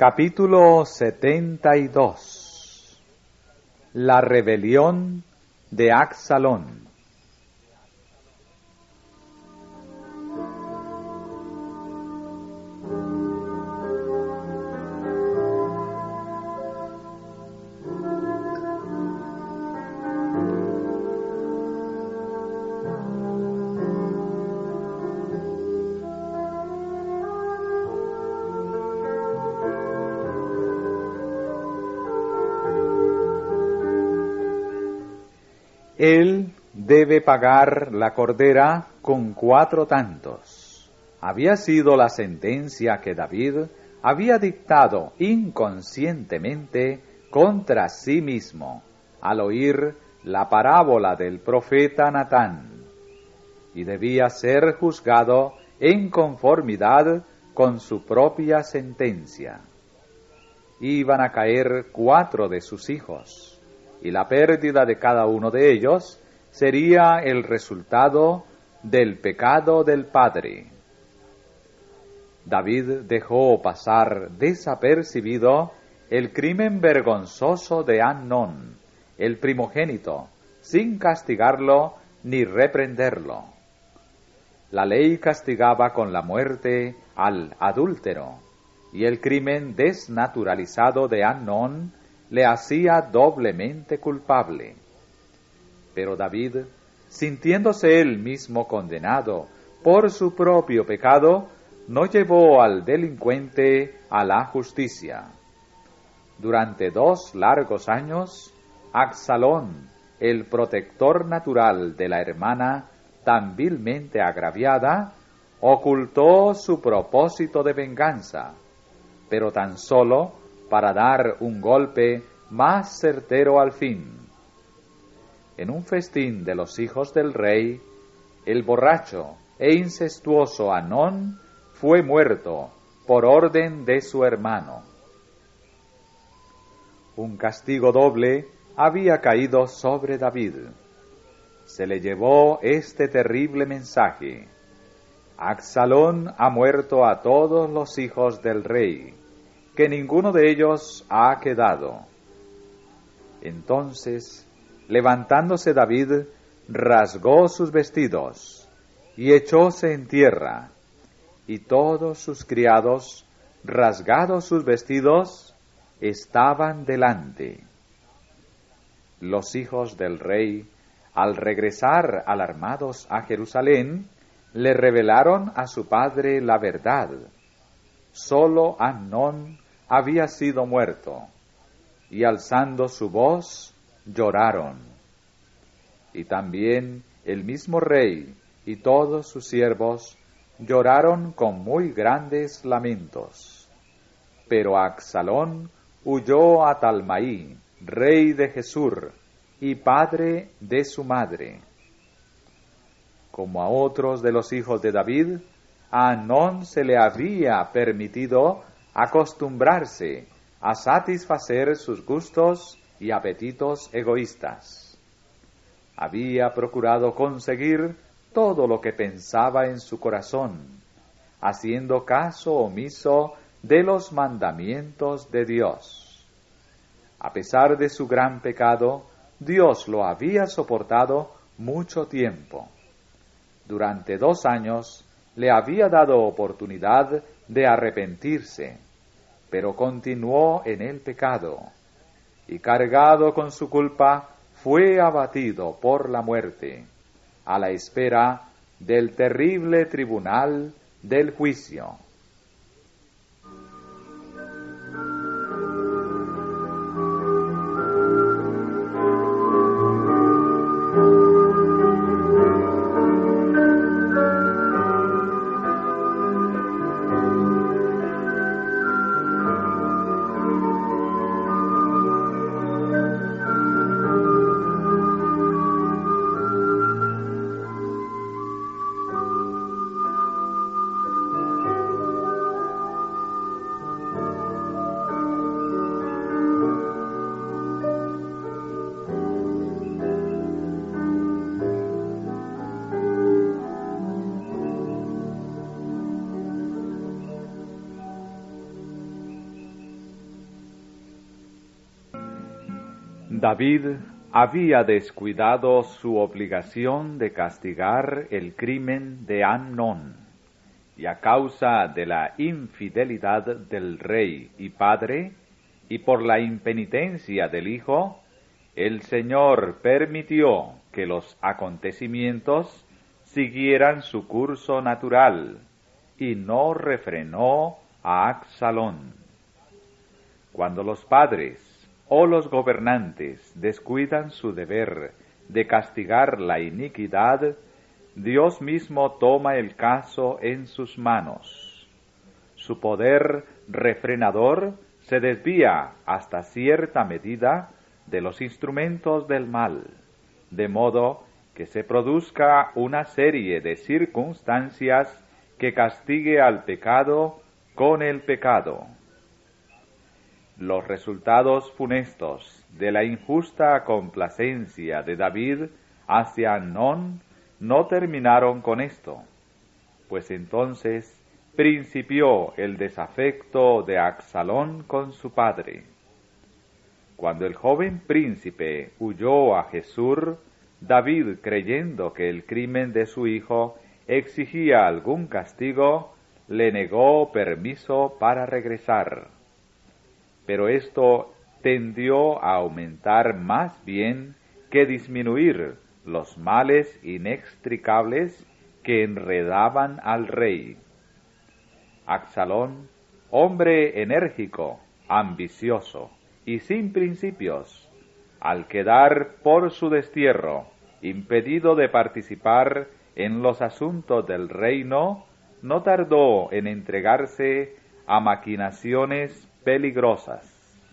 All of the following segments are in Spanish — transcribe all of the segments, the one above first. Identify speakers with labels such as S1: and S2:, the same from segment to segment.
S1: Capítulo 72. La rebelión de Absalón. Él debe pagar la cordera con 4 tantos. Había sido la sentencia que David había dictado inconscientemente contra sí mismo al oír la parábola del profeta Natán, y debía ser juzgado en conformidad con su propia sentencia. Iban a caer 4 de sus hijos, y la pérdida de cada uno de ellos sería el resultado del pecado del padre. David dejó pasar desapercibido el crimen vergonzoso de Amnón, el primogénito, sin castigarlo ni reprenderlo. La ley castigaba con la muerte al adúltero, y el crimen desnaturalizado de Amnón le hacía doblemente culpable. Pero David, sintiéndose él mismo condenado por su propio pecado, no llevó al delincuente a la justicia. Durante 2 largos años, Absalón, el protector natural de la hermana tan vilmente agraviada, ocultó su propósito de venganza, pero tan solo para dar un golpe más certero al fin. En un festín de los hijos del rey, el borracho e incestuoso Amnón fue muerto por orden de su hermano. Un castigo doble había caído sobre David. Se le llevó este terrible mensaje: Absalón ha muerto a todos los hijos del rey, que ninguno de ellos ha quedado. Entonces, levantándose David, rasgó sus vestidos y echóse en tierra, y todos sus criados, rasgados sus vestidos, estaban delante. Los hijos del rey, al regresar alarmados a Jerusalén, le revelaron a su padre la verdad. Solo Amnón había sido muerto, y alzando su voz, lloraron. Y también el mismo rey y todos sus siervos lloraron con muy grandes lamentos. Pero Absalón huyó a Talmaí, rey de Gesur, y padre de su madre. Como a otros de los hijos de David, a Amnón se le había permitido acostumbrarse a satisfacer sus gustos y apetitos egoístas. Había procurado conseguir todo lo que pensaba en su corazón, haciendo caso omiso de los mandamientos de Dios. A pesar de su gran pecado, Dios lo había soportado mucho tiempo. Durante 2 años le había dado oportunidad de arrepentirse, pero continuó en el pecado, y cargado con su culpa, fue abatido por la muerte, a la espera del terrible tribunal del juicio. David había descuidado su obligación de castigar el crimen de Amnón, y a causa de la infidelidad del rey y padre, y por la impenitencia del hijo, el Señor permitió que los acontecimientos siguieran su curso natural, y no refrenó a Absalón. Cuando los padres o los gobernantes descuidan su deber de castigar la iniquidad, Dios mismo toma el caso en sus manos. Su poder refrenador se desvía hasta cierta medida de los instrumentos del mal, de modo que se produzca una serie de circunstancias que castigue al pecado con el pecado. Los resultados funestos de la injusta complacencia de David hacia Amnón no terminaron con esto, pues entonces principió el desafecto de Absalón con su padre. Cuando el joven príncipe huyó a Jesús, David, creyendo que el crimen de su hijo exigía algún castigo, le negó permiso para regresar. Pero esto tendió a aumentar más bien que disminuir los males inextricables que enredaban al rey. Absalón, hombre enérgico, ambicioso y sin principios, al quedar por su destierro impedido de participar en los asuntos del reino, no tardó en entregarse a maquinaciones peligrosas.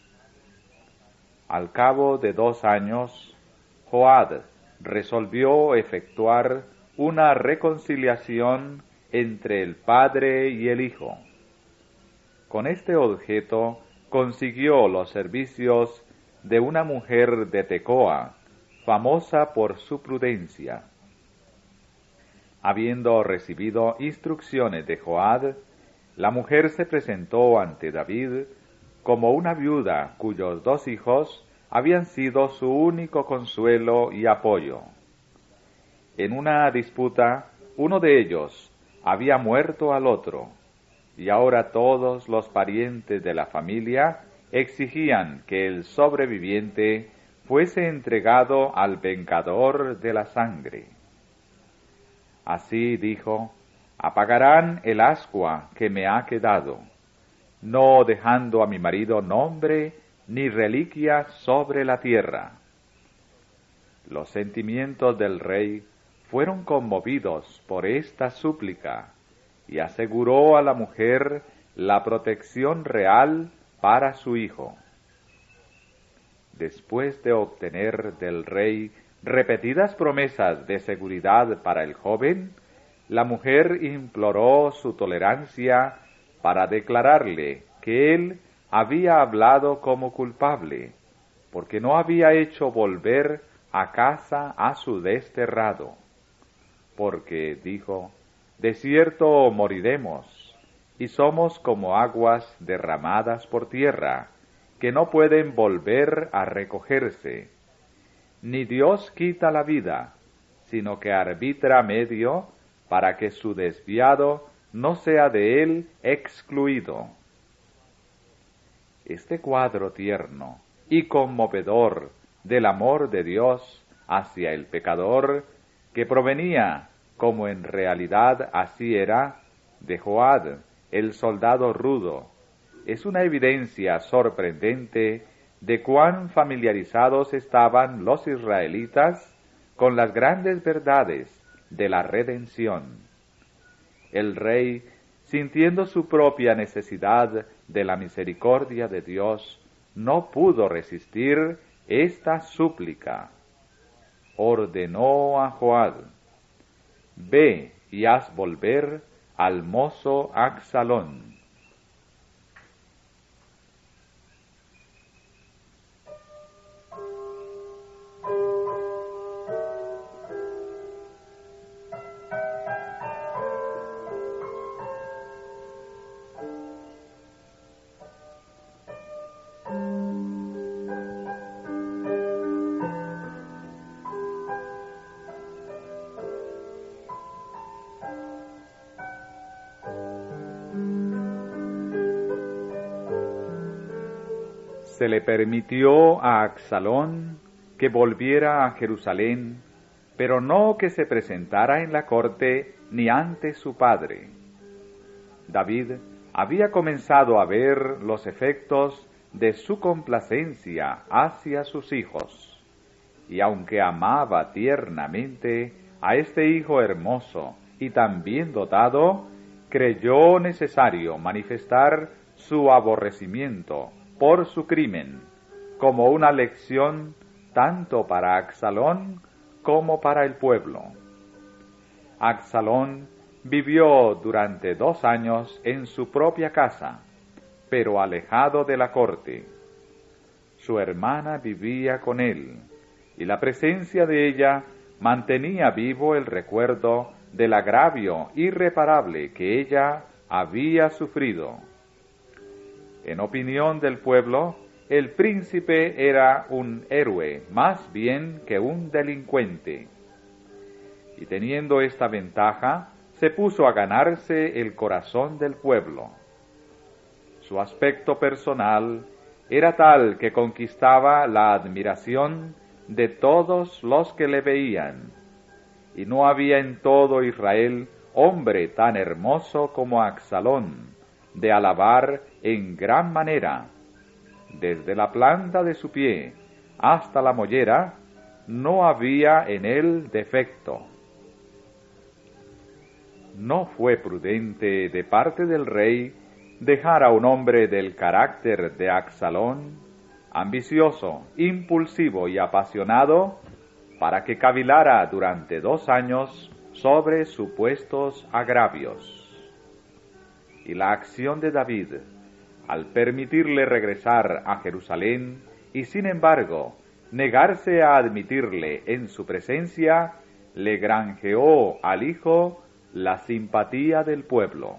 S1: Al cabo de 2 años, Joab resolvió efectuar una reconciliación entre el padre y el hijo. Con este objeto consiguió los servicios de una mujer de Tecoa, famosa por su prudencia. Habiendo recibido instrucciones de Joab, la mujer se presentó ante David como una viuda cuyos 2 hijos habían sido su único consuelo y apoyo. En una disputa, uno de ellos había muerto al otro, y ahora todos los parientes de la familia exigían que el sobreviviente fuese entregado al vengador de la sangre. Así dijo: apagarán el ascua que me ha quedado, no dejando a mi marido nombre ni reliquia sobre la tierra. Los sentimientos del rey fueron conmovidos por esta súplica, y aseguró a la mujer la protección real para su hijo. Después de obtener del rey repetidas promesas de seguridad para el joven, la mujer imploró su tolerancia para declararle que él había hablado como culpable, porque no había hecho volver a casa a su desterrado. Porque, dijo, de cierto moriremos, y somos como aguas derramadas por tierra, que no pueden volver a recogerse. Ni Dios quita la vida, sino que arbitra medio para que su desviado no sea de él excluido. Este cuadro tierno y conmovedor del amor de Dios hacia el pecador, que provenía, como en realidad así era, de Joab, el soldado rudo, es una evidencia sorprendente de cuán familiarizados estaban los israelitas con las grandes verdades de la redención. El rey, sintiendo su propia necesidad de la misericordia de Dios, no pudo resistir esta súplica. Ordenó a Joab: ve y haz volver al mozo Absalón. Se le permitió a Absalón que volviera a Jerusalén, pero no que se presentara en la corte ni ante su padre. David había comenzado a ver los efectos de su complacencia hacia sus hijos, y aunque amaba tiernamente a este hijo hermoso y tan bien dotado, creyó necesario manifestar su aborrecimiento por su crimen, como una lección tanto para Absalón como para el pueblo. Absalón vivió durante 2 años en su propia casa, pero alejado de la corte. Su hermana vivía con él, y la presencia de ella mantenía vivo el recuerdo del agravio irreparable que ella había sufrido. En opinión del pueblo, el príncipe era un héroe más bien que un delincuente. Y teniendo esta ventaja, se puso a ganarse el corazón del pueblo. Su aspecto personal era tal que conquistaba la admiración de todos los que le veían, y no había en todo Israel hombre tan hermoso como Absalón, de alabar en gran manera. Desde la planta de su pie hasta la mollera, no había en él defecto. No fue prudente de parte del rey dejar a un hombre del carácter de Absalón, ambicioso, impulsivo y apasionado, para que cavilara durante 2 años sobre supuestos agravios. Y la acción de David, al permitirle regresar a Jerusalén y sin embargo negarse a admitirle en su presencia, le granjeó al hijo la simpatía del pueblo.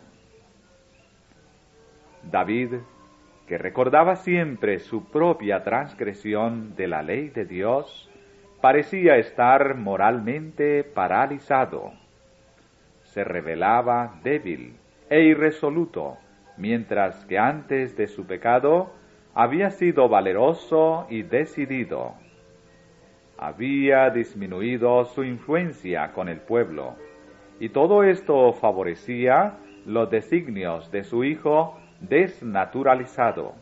S1: David, que recordaba siempre su propia transgresión de la ley de Dios, parecía estar moralmente paralizado. Se revelaba débil e irresoluto, mientras que antes de su pecado había sido valeroso y decidido. Había disminuido su influencia con el pueblo, y todo esto favorecía los designios de su hijo desnaturalizado.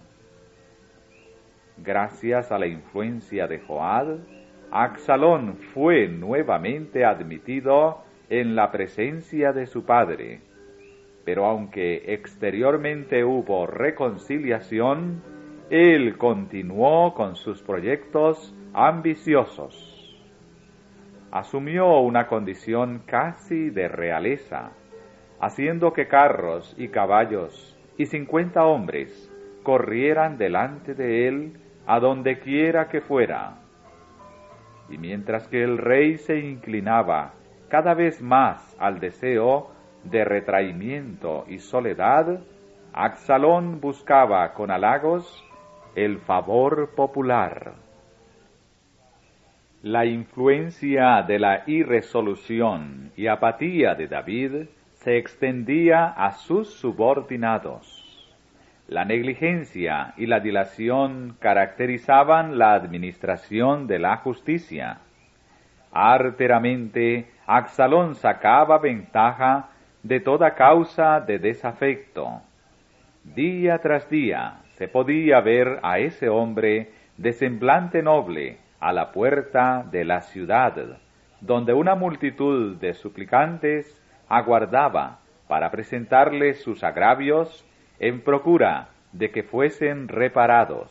S1: Gracias a la influencia de Joab, Absalón fue nuevamente admitido en la presencia de su padre, pero aunque exteriormente hubo reconciliación, él continuó con sus proyectos ambiciosos. Asumió una condición casi de realeza, haciendo que carros y caballos y 50 hombres corrieran delante de él a donde quiera que fuera. Y mientras que el rey se inclinaba cada vez más al deseo de retraimiento y soledad, Absalón buscaba con halagos el favor popular. La influencia de la irresolución y apatía de David se extendía a sus subordinados. La negligencia y la dilación caracterizaban la administración de la justicia. Arteramente, Absalón sacaba ventaja de toda causa de desafecto. Día tras día se podía ver a ese hombre de semblante noble a la puerta de la ciudad, donde una multitud de suplicantes aguardaba para presentarle sus agravios en procura de que fuesen reparados.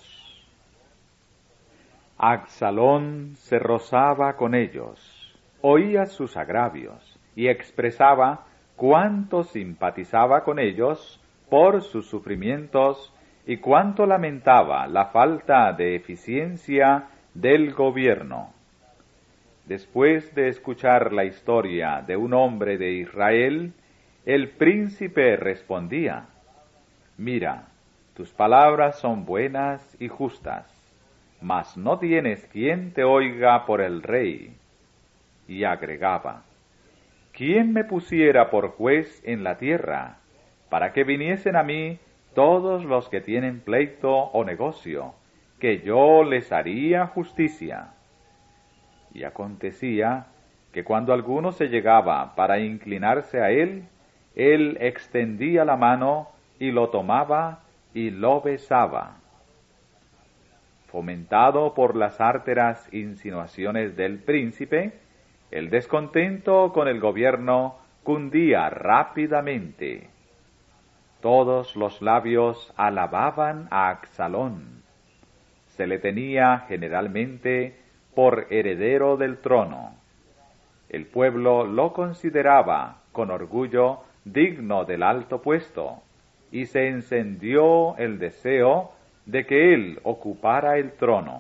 S1: Absalón se rozaba con ellos, oía sus agravios y expresaba cuánto simpatizaba con ellos por sus sufrimientos y cuánto lamentaba la falta de eficiencia del gobierno. Después de escuchar la historia de un hombre de Israel, el príncipe respondía: «Mira, tus palabras son buenas y justas, mas no tienes quien te oiga por el rey». Y agregaba: «¿Quién me pusiera por juez en la tierra, para que viniesen a mí todos los que tienen pleito o negocio, que yo les haría justicia. Y acontecía que cuando alguno se llegaba para inclinarse a él extendía la mano y lo tomaba y lo besaba. Fomentado por las árteras insinuaciones del príncipe, el descontento con el gobierno cundía rápidamente. Todos los labios alababan a Absalón. Se le tenía generalmente por heredero del trono. El pueblo lo consideraba con orgullo digno del alto puesto, y se encendió el deseo de que él ocupara el trono.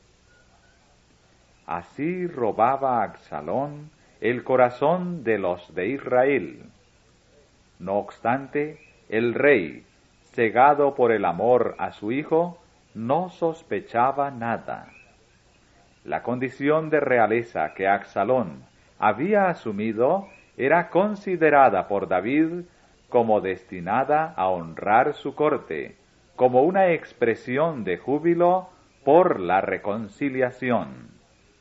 S1: Así robaba Absalón el corazón de los de Israel. No obstante, el rey, cegado por el amor a su hijo, no sospechaba nada. La condición de realeza que Absalón había asumido era considerada por David como destinada a honrar su corte, como una expresión de júbilo por la reconciliación.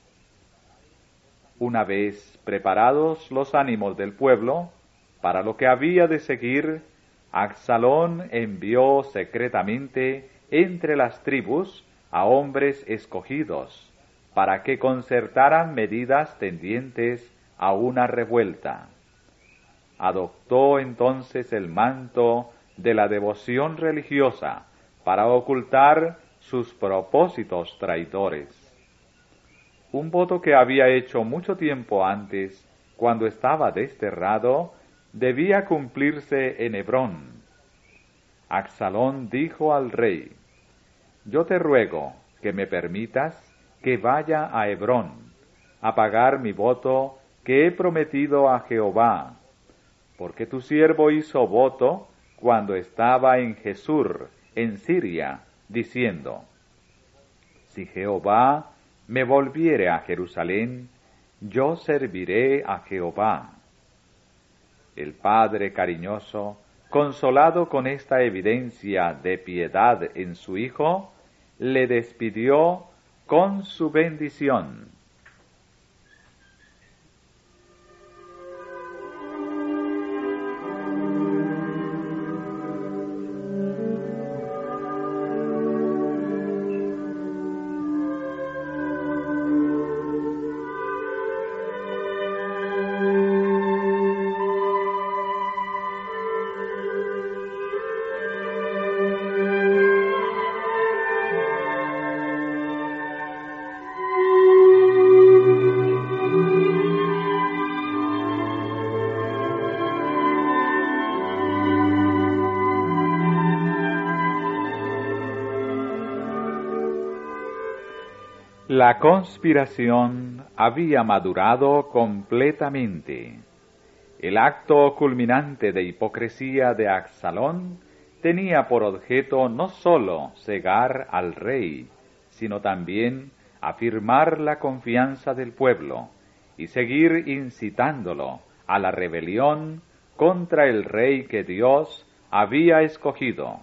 S1: Una vez preparados los ánimos del pueblo para lo que había de seguir, Absalón envió secretamente entre las tribus a hombres escogidos para que concertaran medidas tendientes a una revuelta. Adoptó entonces el manto de la devoción religiosa para ocultar sus propósitos traidores. Un voto que había hecho mucho tiempo antes, cuando estaba desterrado, debía cumplirse en Hebrón. Absalón dijo al rey: «Yo te ruego que me permitas que vaya a Hebrón, a pagar mi voto que he prometido a Jehová, porque tu siervo hizo voto cuando estaba en Jesur, en Siria, diciendo: si Jehová me volviere a Jerusalén, yo serviré a Jehová». El padre cariñoso, consolado con esta evidencia de piedad en su hijo, le despidió con su bendición. La conspiración había madurado completamente. El acto culminante de hipocresía de Absalón tenía por objeto no sólo cegar al rey, sino también afirmar la confianza del pueblo y seguir incitándolo a la rebelión contra el rey que Dios había escogido.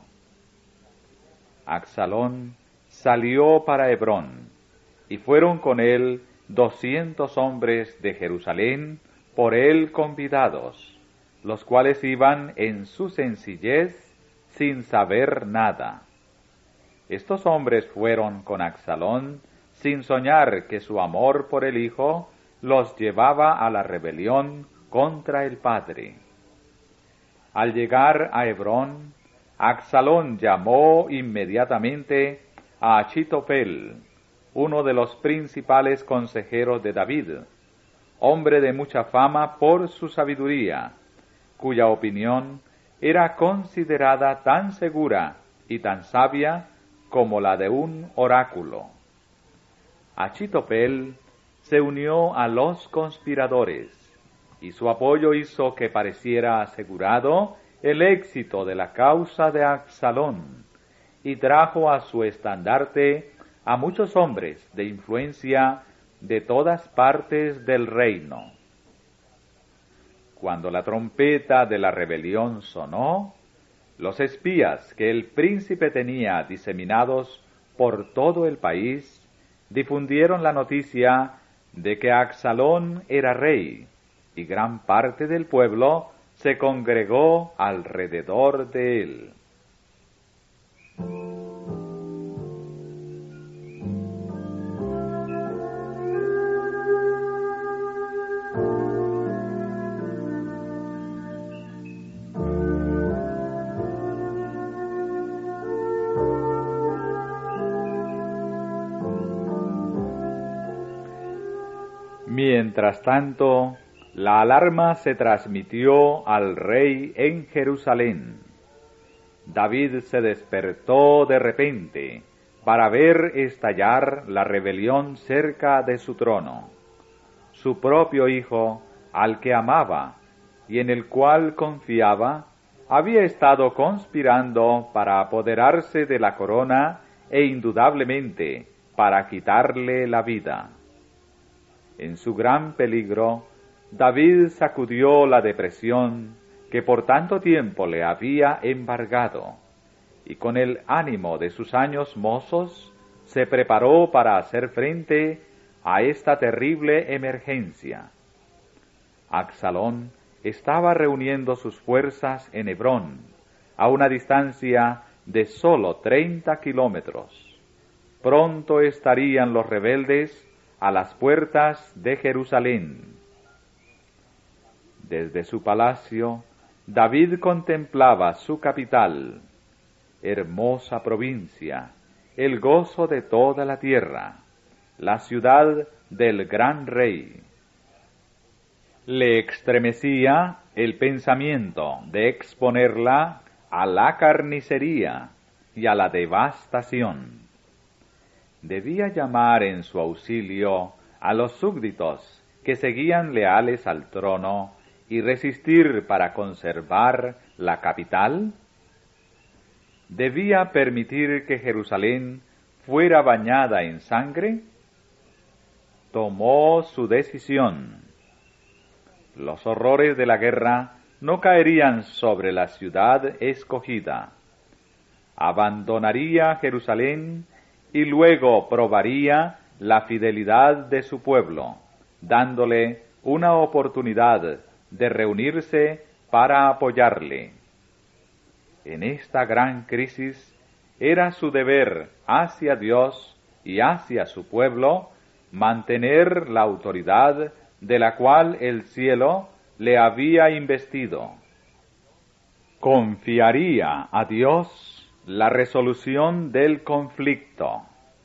S1: Absalón salió para Hebrón, y fueron con él 200 hombres de Jerusalén, por él convidados, los cuales iban en su sencillez sin saber nada. Estos hombres fueron con Absalón sin soñar que su amor por el hijo los llevaba a la rebelión contra el padre. Al llegar a Hebrón, Absalón llamó inmediatamente a Achitofel, uno de los principales consejeros de David, hombre de mucha fama por su sabiduría, cuya opinión era considerada tan segura y tan sabia como la de un oráculo. Achitofel se unió a los conspiradores, y su apoyo hizo que pareciera asegurado el éxito de la causa de Absalón, y trajo a su estandarte a muchos hombres de influencia de todas partes del reino. Cuando la trompeta de la rebelión sonó, los espías que el príncipe tenía diseminados por todo el país, difundieron la noticia de que Absalón era rey, y gran parte del pueblo se congregó alrededor de él. Mientras tanto, la alarma se transmitió al rey en Jerusalén. David se despertó de repente para ver estallar la rebelión cerca de su trono. Su propio hijo, al que amaba y en el cual confiaba, había estado conspirando para apoderarse de la corona e indudablemente para quitarle la vida. En su gran peligro, David sacudió la depresión que por tanto tiempo le había embargado, y con el ánimo de sus años mozos, se preparó para hacer frente a esta terrible emergencia. Absalón estaba reuniendo sus fuerzas en Hebrón, a una distancia de sólo 30 kilómetros. Pronto estarían los rebeldes a las puertas de Jerusalén. Desde su palacio, David contemplaba su capital, hermosa provincia, el gozo de toda la tierra, la ciudad del gran rey. Le estremecía el pensamiento de exponerla a la carnicería y a la devastación. Debía llamar en su auxilio a los súbditos que seguían leales al trono y resistir para conservar la capital. ¿Debía permitir que Jerusalén fuera bañada en sangre? Tomó su decisión. Los horrores de la guerra no caerían sobre la ciudad escogida. Abandonaría Jerusalén y luego probaría la fidelidad de su pueblo, dándole una oportunidad de reunirse para apoyarle. En esta gran crisis era su deber hacia Dios y hacia su pueblo mantener la autoridad de la cual el cielo le había investido. Confiaría a Dios la resolución del conflicto.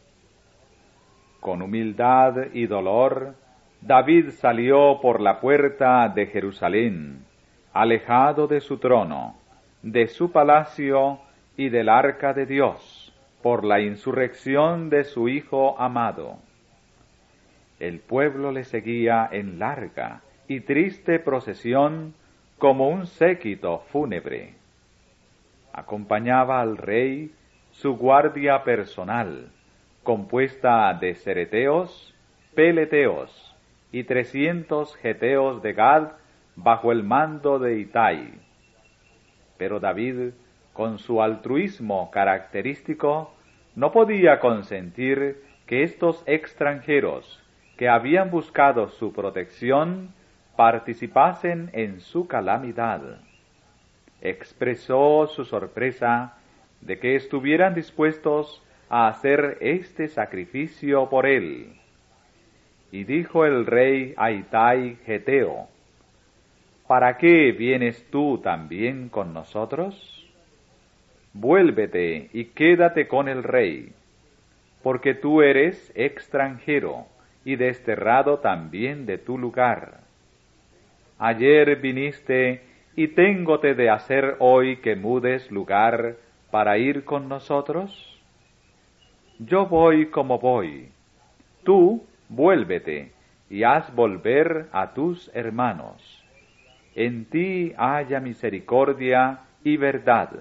S1: Con humildad y dolor, David salió por la puerta de Jerusalén, alejado de su trono, de su palacio y del arca de Dios, por la insurrección de su hijo amado. El pueblo le seguía en larga y triste procesión como un séquito fúnebre. Acompañaba al rey su guardia personal, compuesta de cereteos, peleteos y 300 geteos de Gad bajo el mando de Itai. Pero David, con su altruismo característico, no podía consentir que estos extranjeros que habían buscado su protección participasen en su calamidad. Expresó su sorpresa de que estuvieran dispuestos a hacer este sacrificio por él. Y dijo el rey a Itai Geteo: ¿Para qué vienes tú también con nosotros? Vuélvete y quédate con el rey, porque tú eres extranjero y desterrado también de tu lugar. Ayer viniste y téngote de hacer hoy que mudes lugar para ir con nosotros. Yo voy como voy, tú vuélvete y haz volver a tus hermanos. En ti haya misericordia y verdad.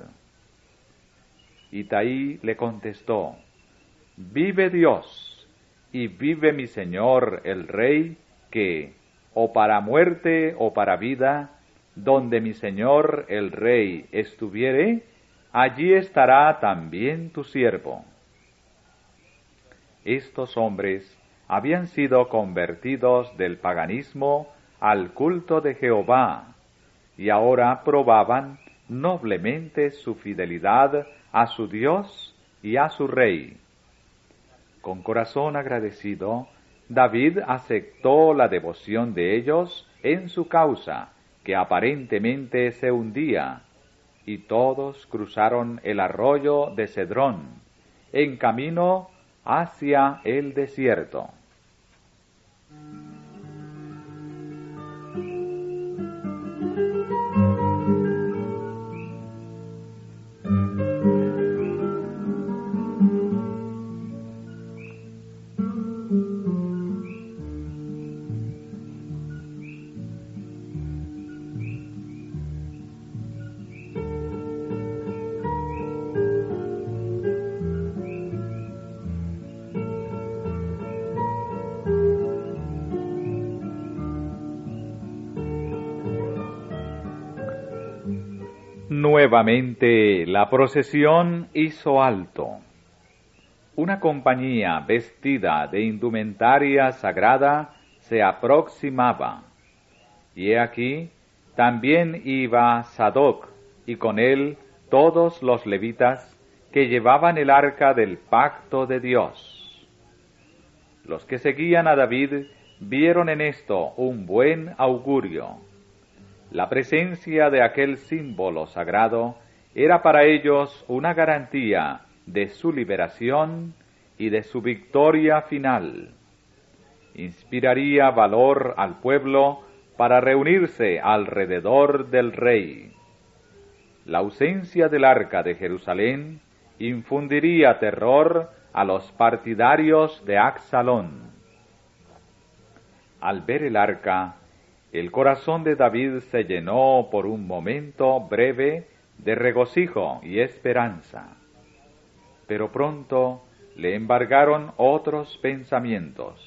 S1: Itai le contestó: Vive Dios, y vive mi señor el rey, que, o para muerte o para vida, donde mi señor el rey estuviere, allí estará también tu siervo. estos hombres habían sido convertidos del paganismo al culto de Jehová, y ahora probaban noblemente su fidelidad a su Dios y a su Rey. Con corazón agradecido, David aceptó la devoción de ellos en su causa, que aparentemente se hundía, y todos cruzaron el arroyo de Cedrón, en camino hacia el desierto. Nuevamente la procesión hizo alto. Una compañía vestida de indumentaria sagrada se aproximaba. Y he aquí, también iba Sadoc, y con él todos los levitas que llevaban el arca del pacto de Dios. Los que seguían a David vieron en esto un buen augurio. La presencia de aquel símbolo sagrado era para ellos una garantía de su liberación y de su victoria final. Inspiraría valor al pueblo para reunirse alrededor del rey. La ausencia del arca de Jerusalén infundiría terror a los partidarios de Absalón. Al ver el arca, el corazón de David se llenó por un momento breve de regocijo y esperanza. Pero pronto le embargaron otros pensamientos.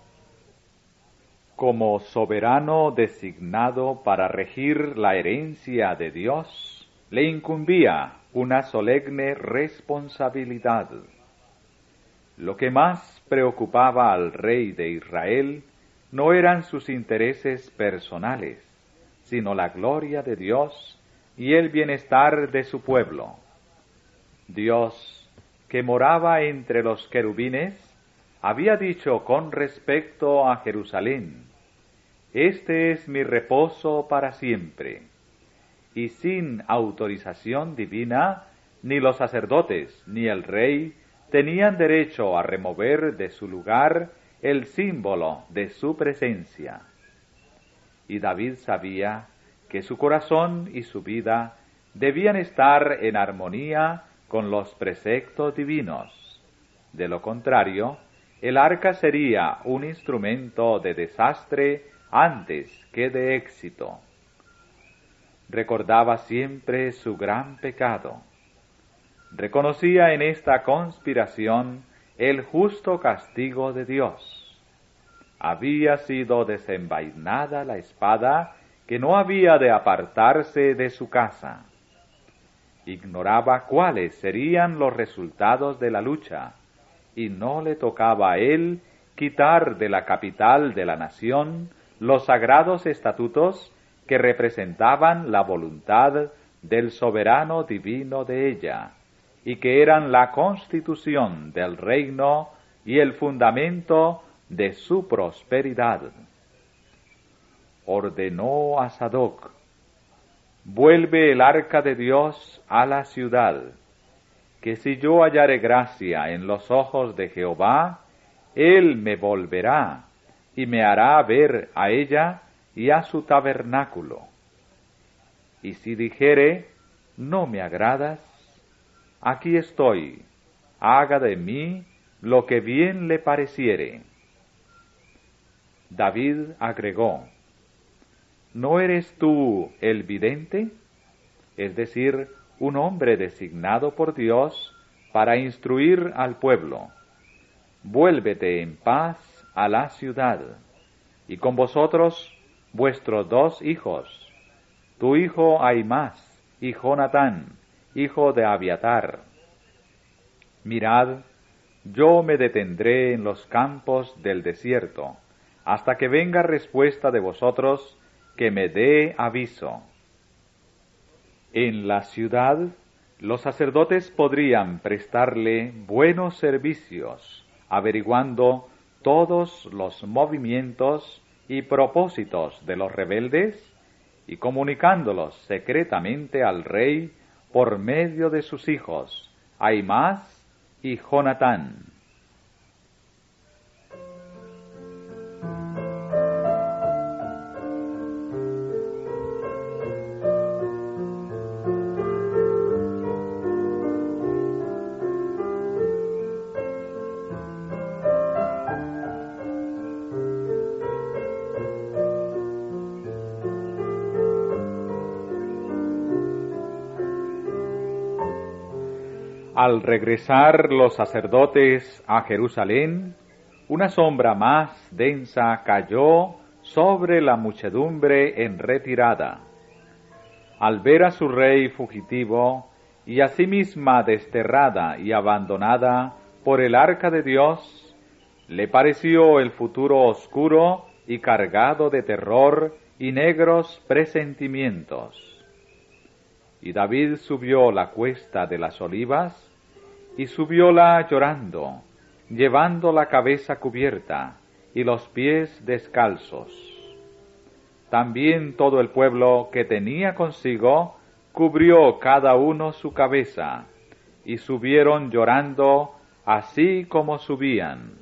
S1: Como soberano designado para regir la herencia de Dios, le incumbía una solemne responsabilidad. Lo que más preocupaba al rey de Israel no eran sus intereses personales, sino la gloria de Dios y el bienestar de su pueblo. Dios, que moraba entre los querubines, había dicho con respecto a Jerusalén: «Este es mi reposo para siempre». Y sin autorización divina, ni los sacerdotes ni el rey tenían derecho a remover de su lugar el símbolo de su presencia. Y David sabía que su corazón y su vida debían estar en armonía con los preceptos divinos. De lo contrario, el arca sería un instrumento de desastre antes que de éxito. Recordaba siempre su gran pecado. Reconocía en esta conspiración el justo castigo de Dios. Había sido desenvainada la espada que no había de apartarse de su casa. Ignoraba cuáles serían los resultados de la lucha, y no le tocaba a él quitar de la capital de la nación los sagrados estatutos que representaban la voluntad del soberano divino de ella, y que eran la constitución del reino y el fundamento de su prosperidad. Ordenó a Sadoc: «Vuelve el arca de Dios a la ciudad, que si yo hallare gracia en los ojos de Jehová, él me volverá y me hará ver a ella y a su tabernáculo. Y si dijere: no me agradas, aquí estoy, haga de mí lo que bien le pareciere». David agregó: ¿no eres tú el vidente? Es decir, un hombre designado por Dios para instruir al pueblo. Vuélvete en paz a la ciudad, y con vosotros vuestros 2 hijos, tu hijo Ahimás y Jonatán, hijo de Abiatar. Mirad, yo me detendré en los campos del desierto, hasta que venga respuesta de vosotros, que me dé aviso. En la ciudad, los sacerdotes podrían prestarle buenos servicios, averiguando todos los movimientos y propósitos de los rebeldes y comunicándolos secretamente al rey por medio de sus hijos, Ahimaas y Jonatán. Al regresar los sacerdotes a Jerusalén, una sombra más densa cayó sobre la muchedumbre en retirada. Al ver a su rey fugitivo y a sí misma desterrada y abandonada por el arca de Dios, le pareció el futuro oscuro y cargado de terror y negros presentimientos. Y David subió la cuesta de las Olivas, y subióla llorando, llevando la cabeza cubierta y los pies descalzos. También todo el pueblo que tenía consigo cubrió cada uno su cabeza, y subieron llorando así como subían.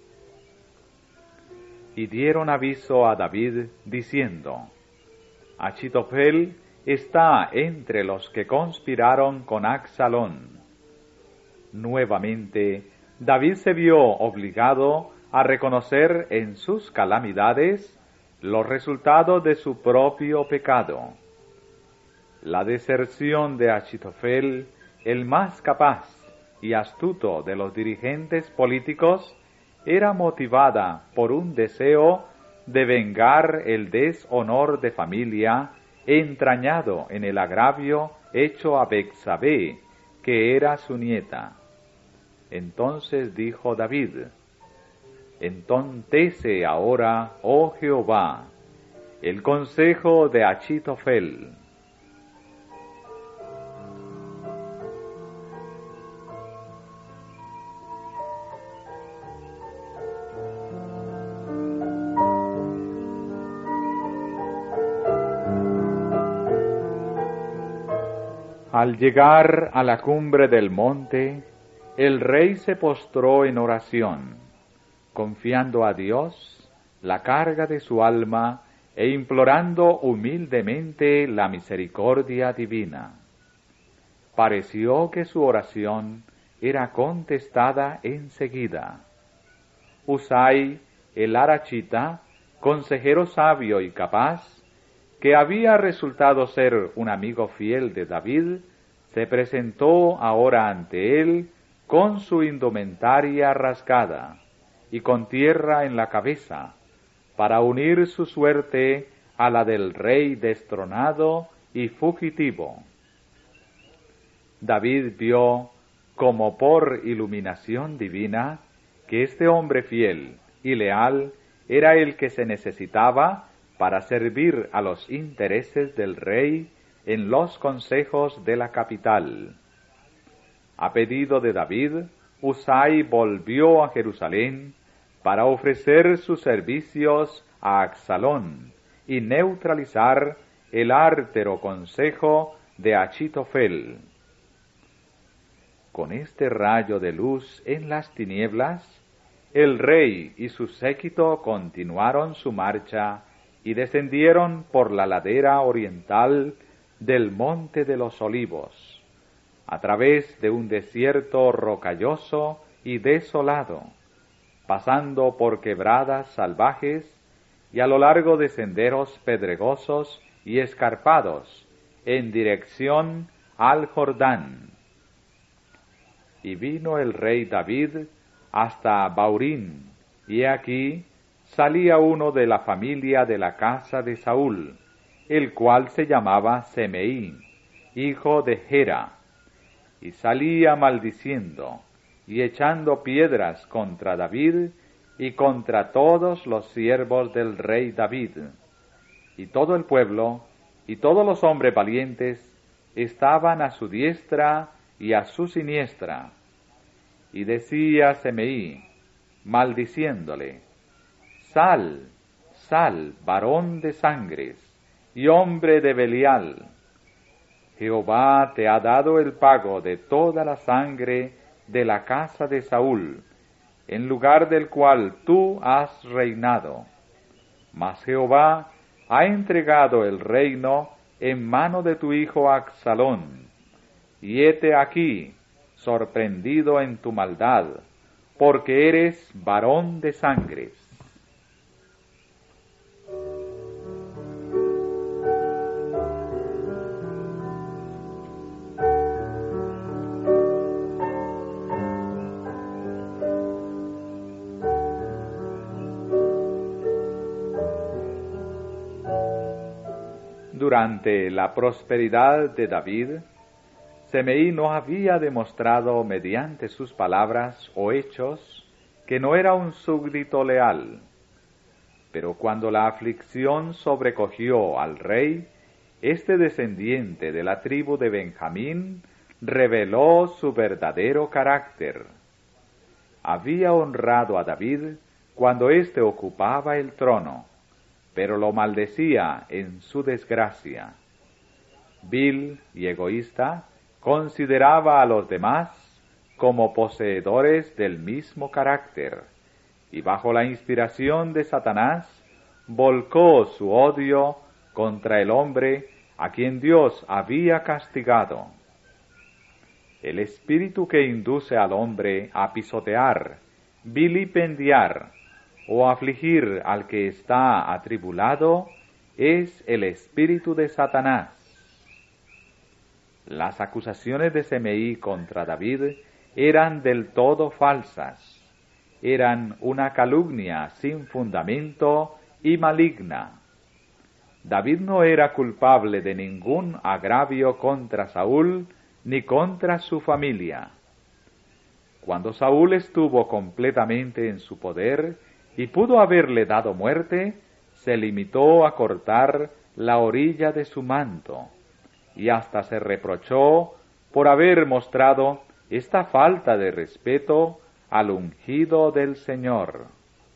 S1: Y dieron aviso a David, diciendo: Achitofel está entre los que conspiraron con Absalón. Nuevamente, David se vio obligado a reconocer en sus calamidades los resultados de su propio pecado. La deserción de Achitofel, el más capaz y astuto de los dirigentes políticos, era motivada por un deseo de vengar el deshonor de familia entrañado en el agravio hecho a Betsabé, que era su nieta. Entonces dijo David: Entontece ahora, oh Jehová, el consejo de Achitofel. Al llegar a la cumbre del monte, el rey se postró en oración, confiando a Dios la carga de su alma e implorando humildemente la misericordia divina. Pareció que su oración era contestada enseguida. Husai, el arachita, consejero sabio y capaz, que había resultado ser un amigo fiel de David, se presentó ahora ante él con su indumentaria rasgada y con tierra en la cabeza, para unir su suerte a la del rey destronado y fugitivo. David vio, como por iluminación divina, que este hombre fiel y leal era el que se necesitaba para servir a los intereses del rey en los consejos de la capital. A pedido de David, Husai volvió a Jerusalén para ofrecer sus servicios a Absalón y neutralizar el ártero consejo de Achitofel. Con este rayo de luz en las tinieblas, el rey y su séquito continuaron su marcha y descendieron por la ladera oriental del Monte de los Olivos, a través de un desierto rocalloso y desolado, pasando por quebradas salvajes y a lo largo de senderos pedregosos y escarpados, en dirección al Jordán. Y vino el rey David hasta Baurín, y aquí salía uno de la familia de la casa de Saúl, el cual se llamaba Semeí, hijo de Gera, y salía maldiciendo, y echando piedras contra David y contra todos los siervos del rey David. Y todo el pueblo y todos los hombres valientes estaban a su diestra y a su siniestra. Y decía Semeí, maldiciéndole: Sal, sal, varón de sangres, y hombre de Belial. Jehová te ha dado el pago de toda la sangre de la casa de Saúl, en lugar del cual tú has reinado. Mas Jehová ha entregado el reino en mano de tu hijo Absalón, y hete aquí, sorprendido en tu maldad, porque eres varón de sangres. Durante la prosperidad de David, Semeí no había demostrado mediante sus palabras o hechos que no era un súbdito leal. Pero cuando la aflicción sobrecogió al rey, este descendiente de la tribu de Benjamín reveló su verdadero carácter. Había honrado a David cuando éste ocupaba el trono, pero lo maldecía en su desgracia. Vil y egoísta, consideraba a los demás como poseedores del mismo carácter, y bajo la inspiración de Satanás, volcó su odio contra el hombre a quien Dios había castigado. El espíritu que induce al hombre a pisotear, vilipendiar o afligir al que está atribulado es el espíritu de Satanás. Las acusaciones de Semeí contra David eran del todo falsas, eran una calumnia sin fundamento y maligna. David no era culpable de ningún agravio contra Saúl ni contra su familia. Cuando Saúl estuvo completamente en su poder y pudo haberle dado muerte, se limitó a cortar la orilla de su manto, y hasta se reprochó por haber mostrado esta falta de respeto al ungido del Señor.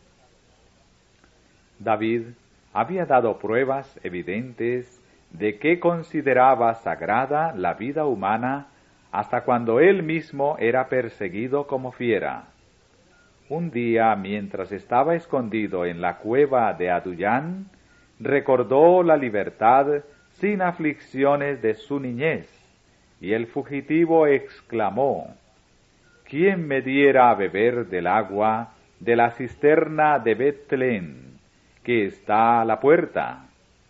S1: David había dado pruebas evidentes de que consideraba sagrada la vida humana hasta cuando él mismo era perseguido como fiera. Un día, mientras estaba escondido en la cueva de Adullán, recordó la libertad sin aflicciones de su niñez, y el fugitivo exclamó: ¿Quién me diera a beber del agua de la cisterna de Betlén, que está a la puerta?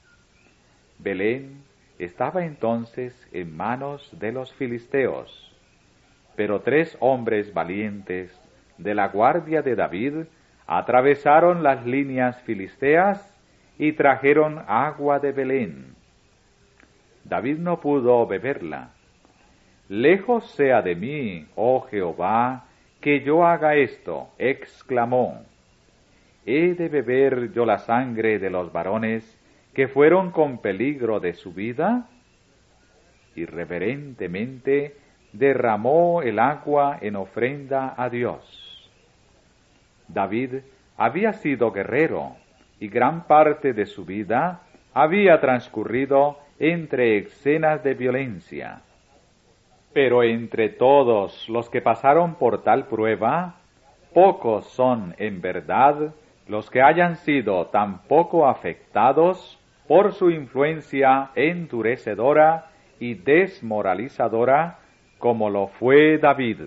S1: Belén estaba entonces en manos de los filisteos, pero 3 hombres valientes de la guardia de David atravesaron las líneas filisteas y trajeron agua de Belén. David no pudo beberla. Lejos sea de mí, oh Jehová, que yo haga esto, exclamó. ¿He de beber yo la sangre de los varones que fueron con peligro de su vida? Irreverentemente derramó el agua en ofrenda a Dios. David había sido guerrero y gran parte de su vida había transcurrido entre escenas de violencia. Pero entre todos los que pasaron por tal prueba, pocos son en verdad los que hayan sido tan poco afectados por su influencia endurecedora y desmoralizadora como lo fue David.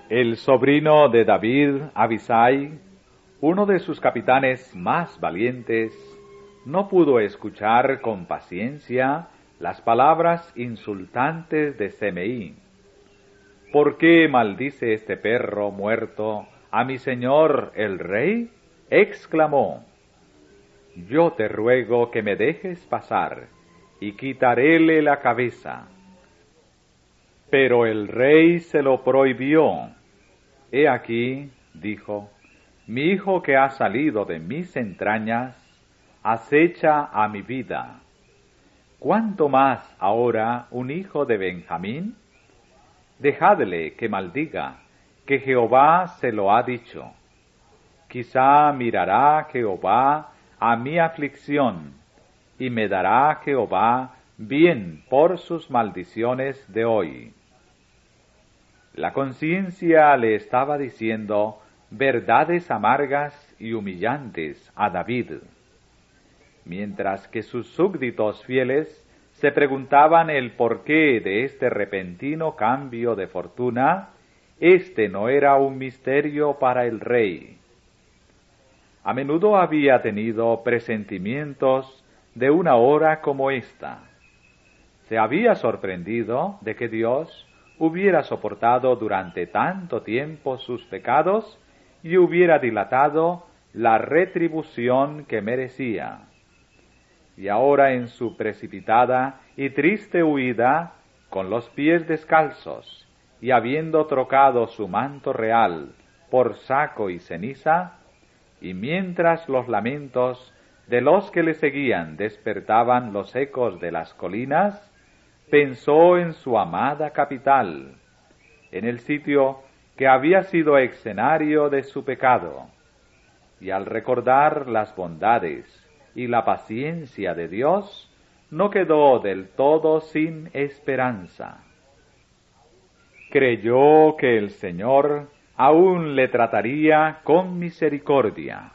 S1: El sobrino de David, Abisai, uno de sus capitanes más valientes, no pudo escuchar con paciencia las palabras insultantes de Semeí. ¿Por qué maldice este perro muerto a mi señor el rey? Exclamó. Yo te ruego que me dejes pasar, y quitaréle la cabeza. Pero el rey se lo prohibió. He aquí, dijo, mi hijo que ha salido de mis entrañas, acecha a mi vida. ¿Cuánto más ahora un hijo de Benjamín? Dejadle que maldiga, que Jehová se lo ha dicho. Quizá mirará Jehová a mi aflicción, y me dará Jehová bien por sus maldiciones de hoy. La conciencia le estaba diciendo verdades amargas y humillantes a David, mientras que sus súbditos fieles se preguntaban el porqué de este repentino cambio de fortuna. Este no era un misterio para el rey. A menudo había tenido presentimientos de una hora como esta. Se había sorprendido de que Dios hubiera soportado durante tanto tiempo sus pecados y hubiera dilatado la retribución que merecía. Y ahora en su precipitada y triste huida, con los pies descalzos y habiendo trocado su manto real por saco y ceniza, y mientras los lamentos de los que le seguían despertaban los ecos de las colinas, pensó en su amada capital, en el sitio que había sido escenario de su pecado, y al recordar las bondades y la paciencia de Dios, no quedó del todo sin esperanza. Creyó que el Señor aún le trataría con misericordia.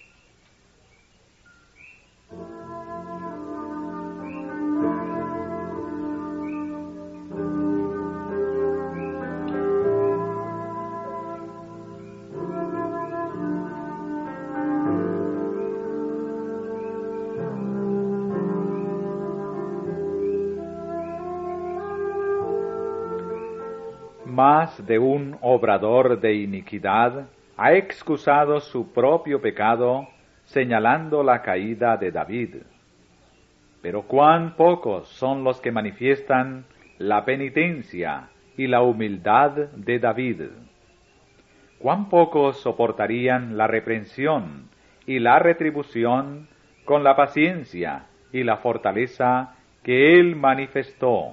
S1: Más de un obrador de iniquidad ha excusado su propio pecado, señalando la caída de David. Pero cuán pocos son los que manifiestan la penitencia y la humildad de David. Cuán pocos soportarían la reprensión y la retribución con la paciencia y la fortaleza que él manifestó.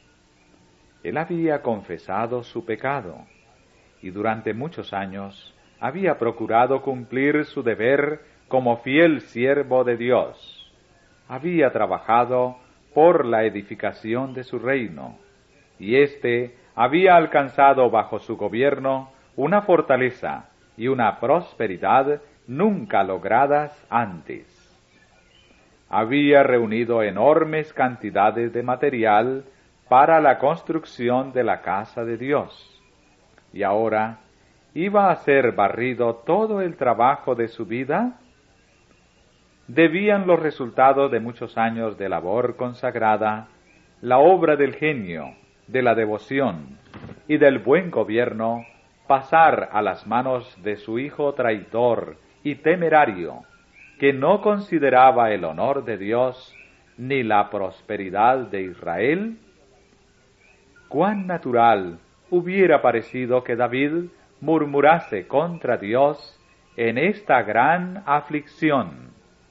S1: Él había confesado su pecado, y durante muchos años había procurado cumplir su deber como fiel siervo de Dios. Había trabajado por la edificación de su reino, y éste había alcanzado bajo su gobierno una fortaleza y una prosperidad nunca logradas antes. Había reunido enormes cantidades de material para la construcción de la casa de Dios, y ahora iba a ser barrido todo el trabajo de su vida. Debían los resultados de muchos años de labor consagrada, la obra del genio, de la devoción y del buen gobierno, pasar a las manos de su hijo traidor y temerario, que no consideraba el honor de Dios ni la prosperidad de Israel. Cuán natural hubiera parecido que David murmurase contra Dios en esta gran aflicción.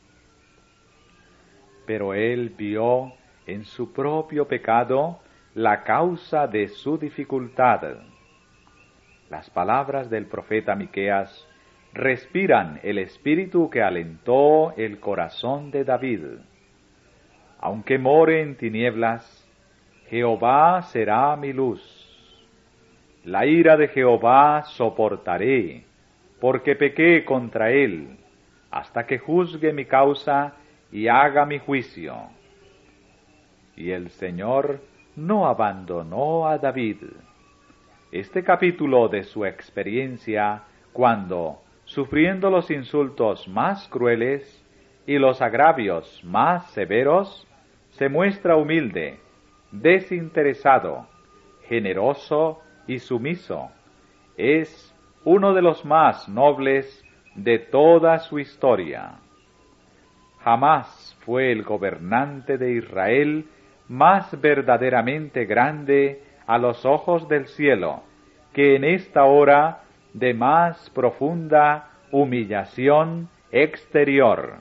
S1: Pero él vio en su propio pecado la causa de su dificultad. Las palabras del profeta Miqueas respiran el espíritu que alentó el corazón de David. Aunque more en tinieblas, Jehová será mi luz. La ira de Jehová soportaré, porque pequé contra él, hasta que juzgue mi causa y haga mi juicio. Y el Señor no abandonó a David. Este capítulo de su experiencia, cuando, sufriendo los insultos más crueles y los agravios más severos, se muestra humilde, desinteresado, generoso y sumiso, es uno de los más nobles de toda su historia. Jamás fue el gobernante de Israel más verdaderamente grande a los ojos del cielo que en esta hora de más profunda humillación exterior.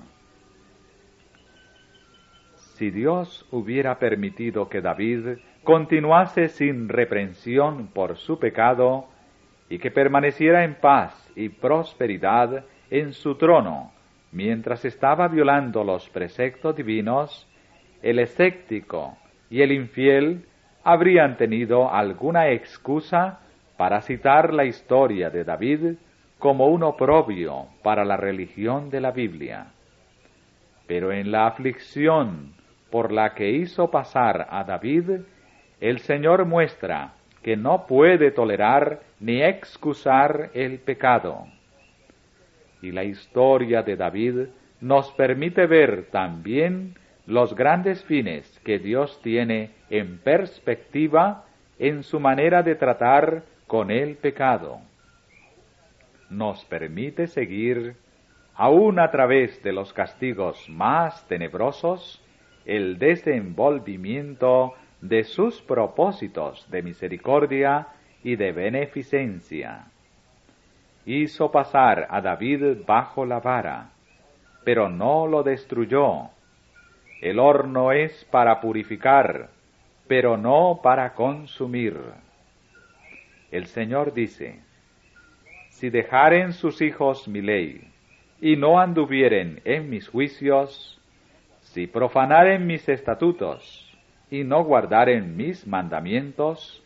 S1: Si Dios hubiera permitido que David continuase sin reprensión por su pecado y que permaneciera en paz y prosperidad en su trono, mientras estaba violando los preceptos divinos, el escéptico y el infiel habrían tenido alguna excusa para citar la historia de David como un oprobio para la religión de la Biblia. Pero en la aflicción por la que hizo pasar a David, el Señor muestra que no puede tolerar ni excusar el pecado. Y la historia de David nos permite ver también los grandes fines que Dios tiene en perspectiva en su manera de tratar con el pecado. Nos permite seguir, aún a través de los castigos más tenebrosos, el desenvolvimiento de sus propósitos de misericordia y de beneficencia. Hizo pasar a David bajo la vara, pero no lo destruyó. El horno es para purificar, pero no para consumir. El Señor dice: si dejaren sus hijos mi ley, y no anduvieren en mis juicios, si profanaren mis estatutos, y no guardaren mis mandamientos,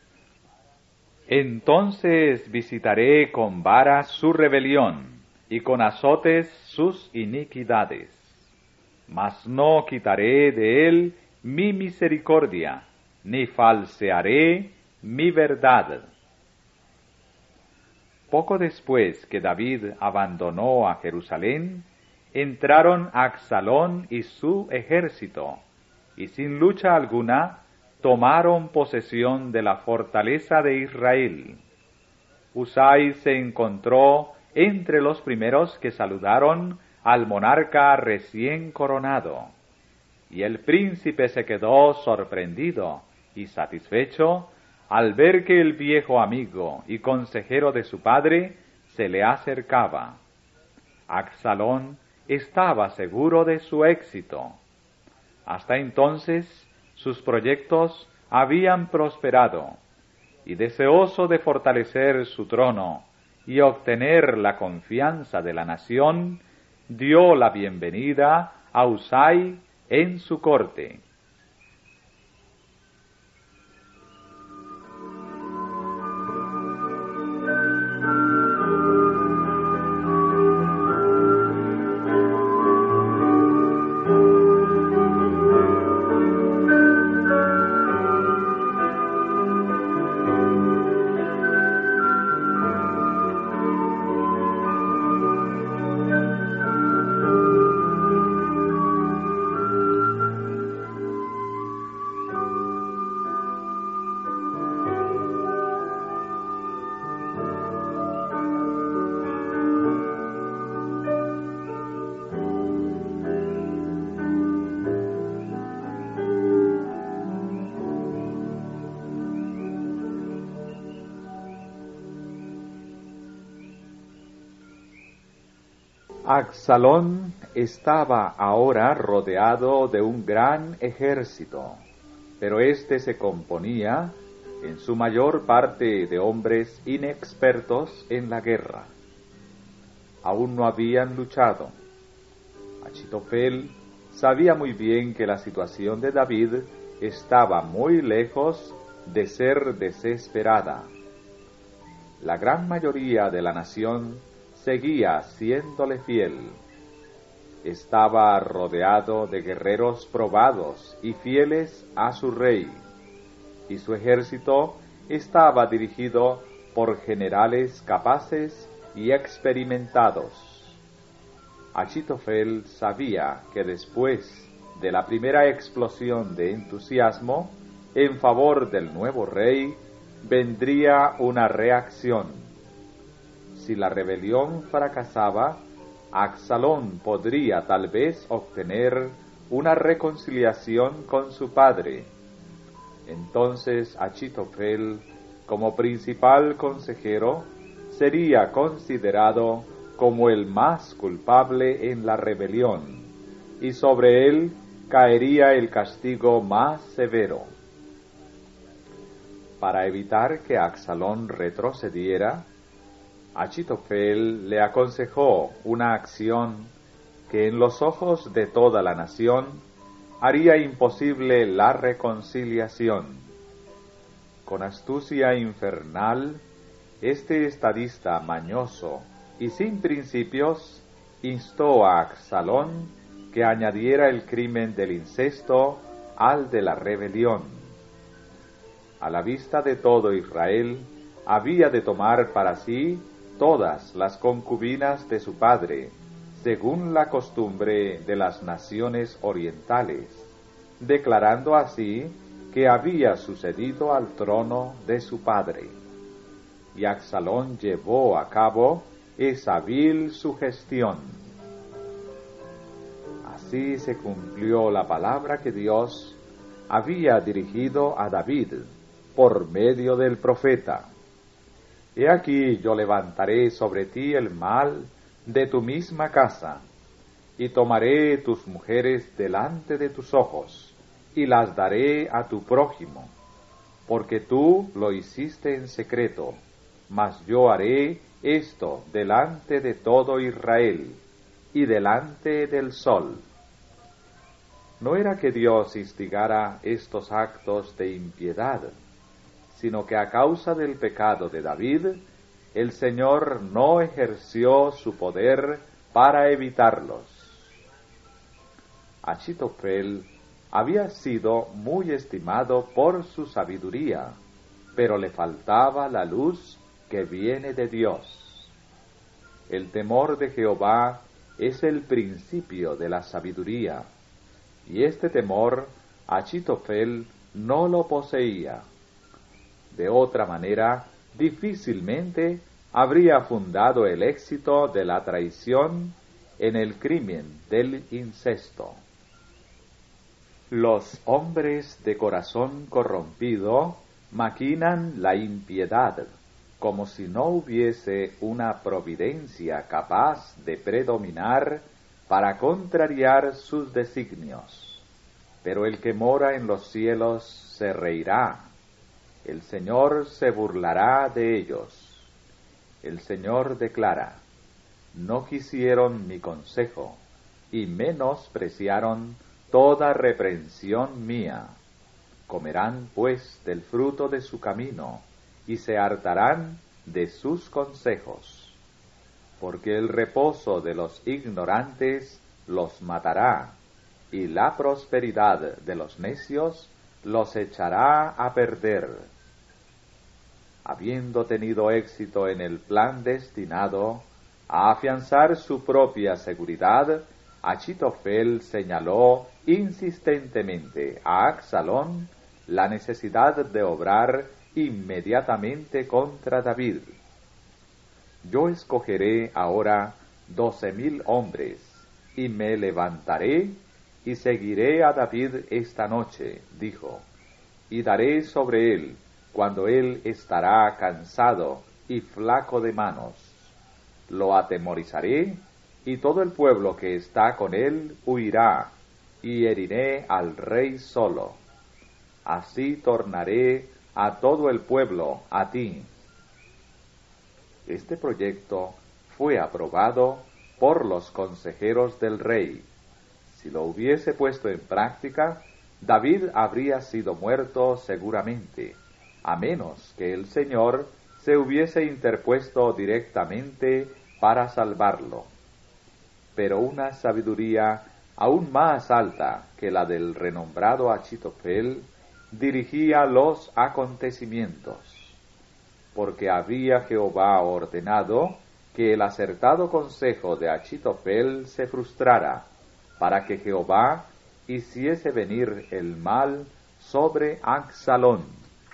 S1: entonces visitaré con varas su rebelión, y con azotes sus iniquidades. Mas no quitaré de él mi misericordia, ni falsearé mi verdad. Poco después que David abandonó a Jerusalén, entraron Absalón y su ejército, y sin lucha alguna tomaron posesión de la fortaleza de Israel. Husai se encontró entre los primeros que saludaron al monarca recién coronado, y el príncipe se quedó sorprendido y satisfecho al ver que el viejo amigo y consejero de su padre se le acercaba. Absalón estaba seguro de su éxito. Hasta entonces sus proyectos habían prosperado, y deseoso de fortalecer su trono y obtener la confianza de la nación, dio la bienvenida a Husai en su corte. Absalón estaba ahora rodeado de un gran ejército, pero éste se componía en su mayor parte de hombres inexpertos en la guerra. Aún no habían luchado. Achitofel sabía muy bien que la situación de David estaba muy lejos de ser desesperada. La gran mayoría de la nación seguía siéndole fiel. Estaba rodeado de guerreros probados y fieles a su rey, y su ejército estaba dirigido por generales capaces y experimentados. Achitofel sabía que después de la primera explosión de entusiasmo en favor del nuevo rey, vendría una reacción. Si la rebelión fracasaba, Absalón podría tal vez obtener una reconciliación con su padre. Entonces Achitofel, como principal consejero, sería considerado como el más culpable en la rebelión, y sobre él caería el castigo más severo. Para evitar que Absalón retrocediera, Achitofel le aconsejó una acción que en los ojos de toda la nación haría imposible la reconciliación. Con astucia infernal, este estadista mañoso y sin principios instó a Absalón que añadiera el crimen del incesto al de la rebelión. A la vista de todo Israel, había de tomar para sí todas las concubinas de su padre, según la costumbre de las naciones orientales, declarando así que había sucedido al trono de su padre. Y Absalón llevó a cabo esa vil sugestión. Así se cumplió la palabra que Dios había dirigido a David por medio del profeta. He aquí yo levantaré sobre ti el mal de tu misma casa, y tomaré tus mujeres delante de tus ojos, y las daré a tu prójimo, porque tú lo hiciste en secreto, mas yo haré esto delante de todo Israel, y delante del sol. No era que Dios instigara estos actos de impiedad, sino que a causa del pecado de David, el Señor no ejerció su poder para evitarlos. Achitofel había sido muy estimado por su sabiduría, pero le faltaba la luz que viene de Dios. El temor de Jehová es el principio de la sabiduría, y este temor Achitofel no lo poseía. De otra manera, difícilmente habría fundado el éxito de la traición en el crimen del incesto. Los hombres de corazón corrompido maquinan la impiedad, como si no hubiese una providencia capaz de predominar para contrariar sus designios. Pero el que mora en los cielos se reirá. El Señor se burlará de ellos. El Señor declara: no quisieron mi consejo, y menospreciaron toda reprensión mía. Comerán pues del fruto de su camino, y se hartarán de sus consejos. Porque el reposo de los ignorantes los matará, y la prosperidad de los necios los echará a perder. Habiendo tenido éxito en el plan destinado a afianzar su propia seguridad, Achitofel señaló insistentemente a Absalón la necesidad de obrar inmediatamente contra David. Yo escogeré ahora 12,000 hombres, y me levantaré y seguiré a David esta noche, dijo, y daré sobre él cuando él estará cansado y flaco de manos. Lo atemorizaré, y todo el pueblo que está con él huirá, y heriré al rey solo. Así tornaré a todo el pueblo a ti. Este proyecto fue aprobado por los consejeros del rey. Si lo hubiese puesto en práctica, David habría sido muerto seguramente, a menos que el Señor se hubiese interpuesto directamente para salvarlo. Pero una sabiduría aún más alta que la del renombrado Achitofel dirigía los acontecimientos. porque había Jehová ordenado que el acertado consejo de Achitofel se frustrara, para que Jehová hiciese venir el mal sobre Absalón.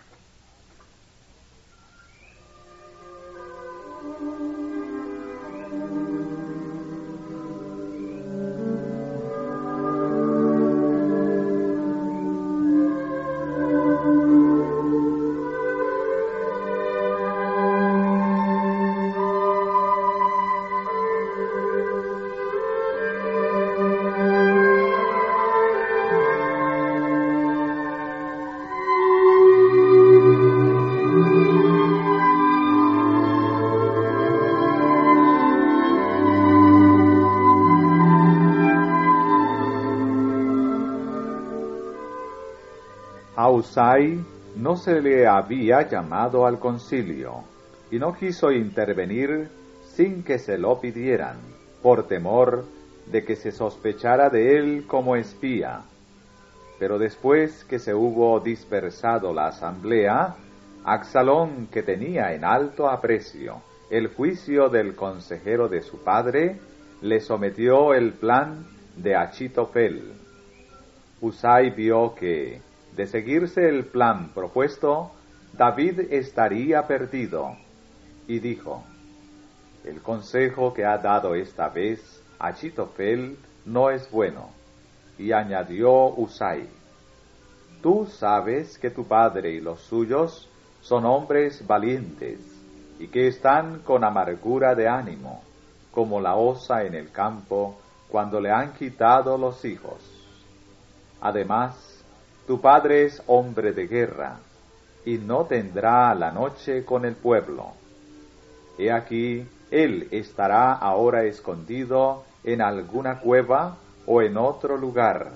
S1: A Usai no se le había llamado al concilio, y no quiso intervenir sin que se lo pidieran, por temor de que se sospechara de él como espía. Pero después que se hubo dispersado la asamblea, Absalón, que tenía en alto aprecio el juicio del consejero de su padre, le sometió el plan de Achitofel. Usai vio que, de seguirse el plan propuesto, David estaría perdido, y dijo: el consejo que ha dado esta vez Achitofel no es bueno. Y añadió Usai: tú sabes que tu padre y los suyos son hombres valientes, y que están con amargura de ánimo, como la osa en el campo cuando le han quitado los hijos. Además, tu padre es hombre de guerra, y no tendrá la noche con el pueblo. He aquí, él estará ahora escondido en alguna cueva o en otro lugar.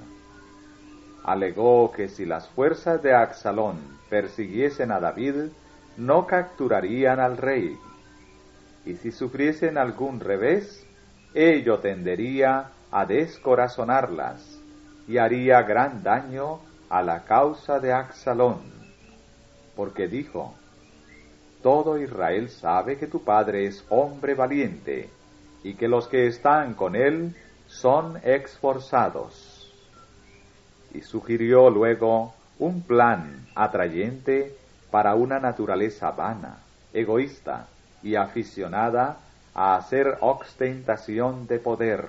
S1: Alegó que si las fuerzas de Absalón persiguiesen a David, no capturarían al rey, y si sufriesen algún revés, ello tendería a descorazonarlas, y haría gran daño a la causa de Absalón, porque dijo: todo Israel sabe que tu padre es hombre valiente, y que los que están con él son esforzados. Y sugirió luego un plan atrayente para una naturaleza vana, egoísta y aficionada a hacer ostentación de poder.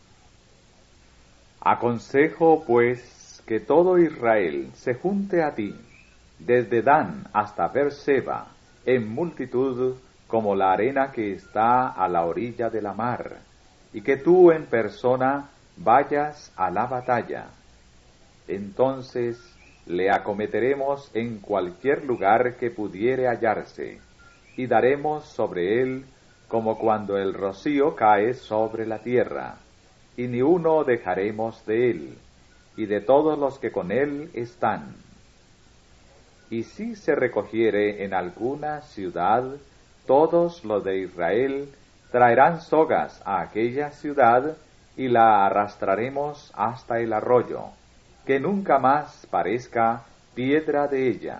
S1: Aconsejo, pues, que todo Israel se junte a ti, desde Dan hasta Beerseba, en multitud como la arena que está a la orilla de la mar, y que tú en persona vayas a la batalla. Entonces le acometeremos en cualquier lugar que pudiere hallarse, y daremos sobre él como cuando el rocío cae sobre la tierra, y ni uno dejaremos de él, y de todos los que con él están. Y si se recogiere en alguna ciudad, todos los de Israel traerán sogas a aquella ciudad, y la arrastraremos hasta el arroyo, que nunca más parezca piedra de ella.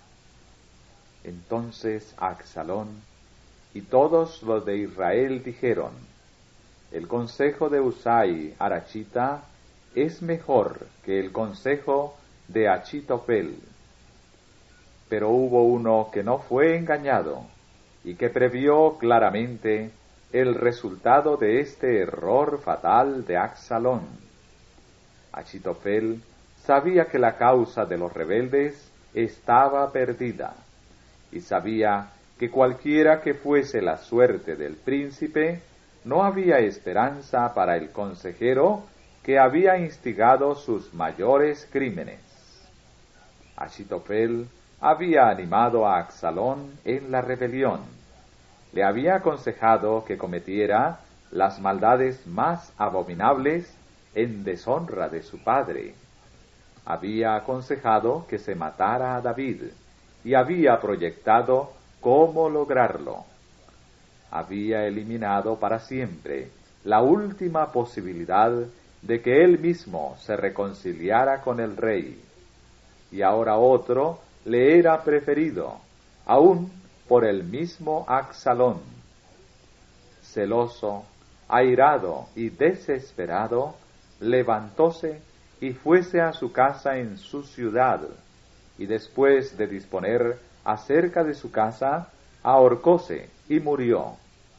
S1: Entonces Absalón y todos los de Israel dijeron: el consejo de Usai Arachita es mejor que el consejo de Achitofel. Pero hubo uno que no fue engañado, y que previó claramente el resultado de este error fatal de Absalón. Achitofel sabía que la causa de los rebeldes estaba perdida, y sabía que cualquiera que fuese la suerte del príncipe, no había esperanza para el consejero que había instigado sus mayores crímenes. Achitofel había animado a Absalón en la rebelión, le había aconsejado que cometiera las maldades más abominables en deshonra de su padre, había aconsejado que se matara a David, y había proyectado cómo lograrlo. Había eliminado para siempre la última posibilidad de que él mismo se reconciliara con el rey, y ahora otro le era preferido, aun por el mismo Absalón. Celoso, airado y desesperado, levantóse y fuese a su casa en su ciudad, y después de disponer acerca de su casa, ahorcóse y murió.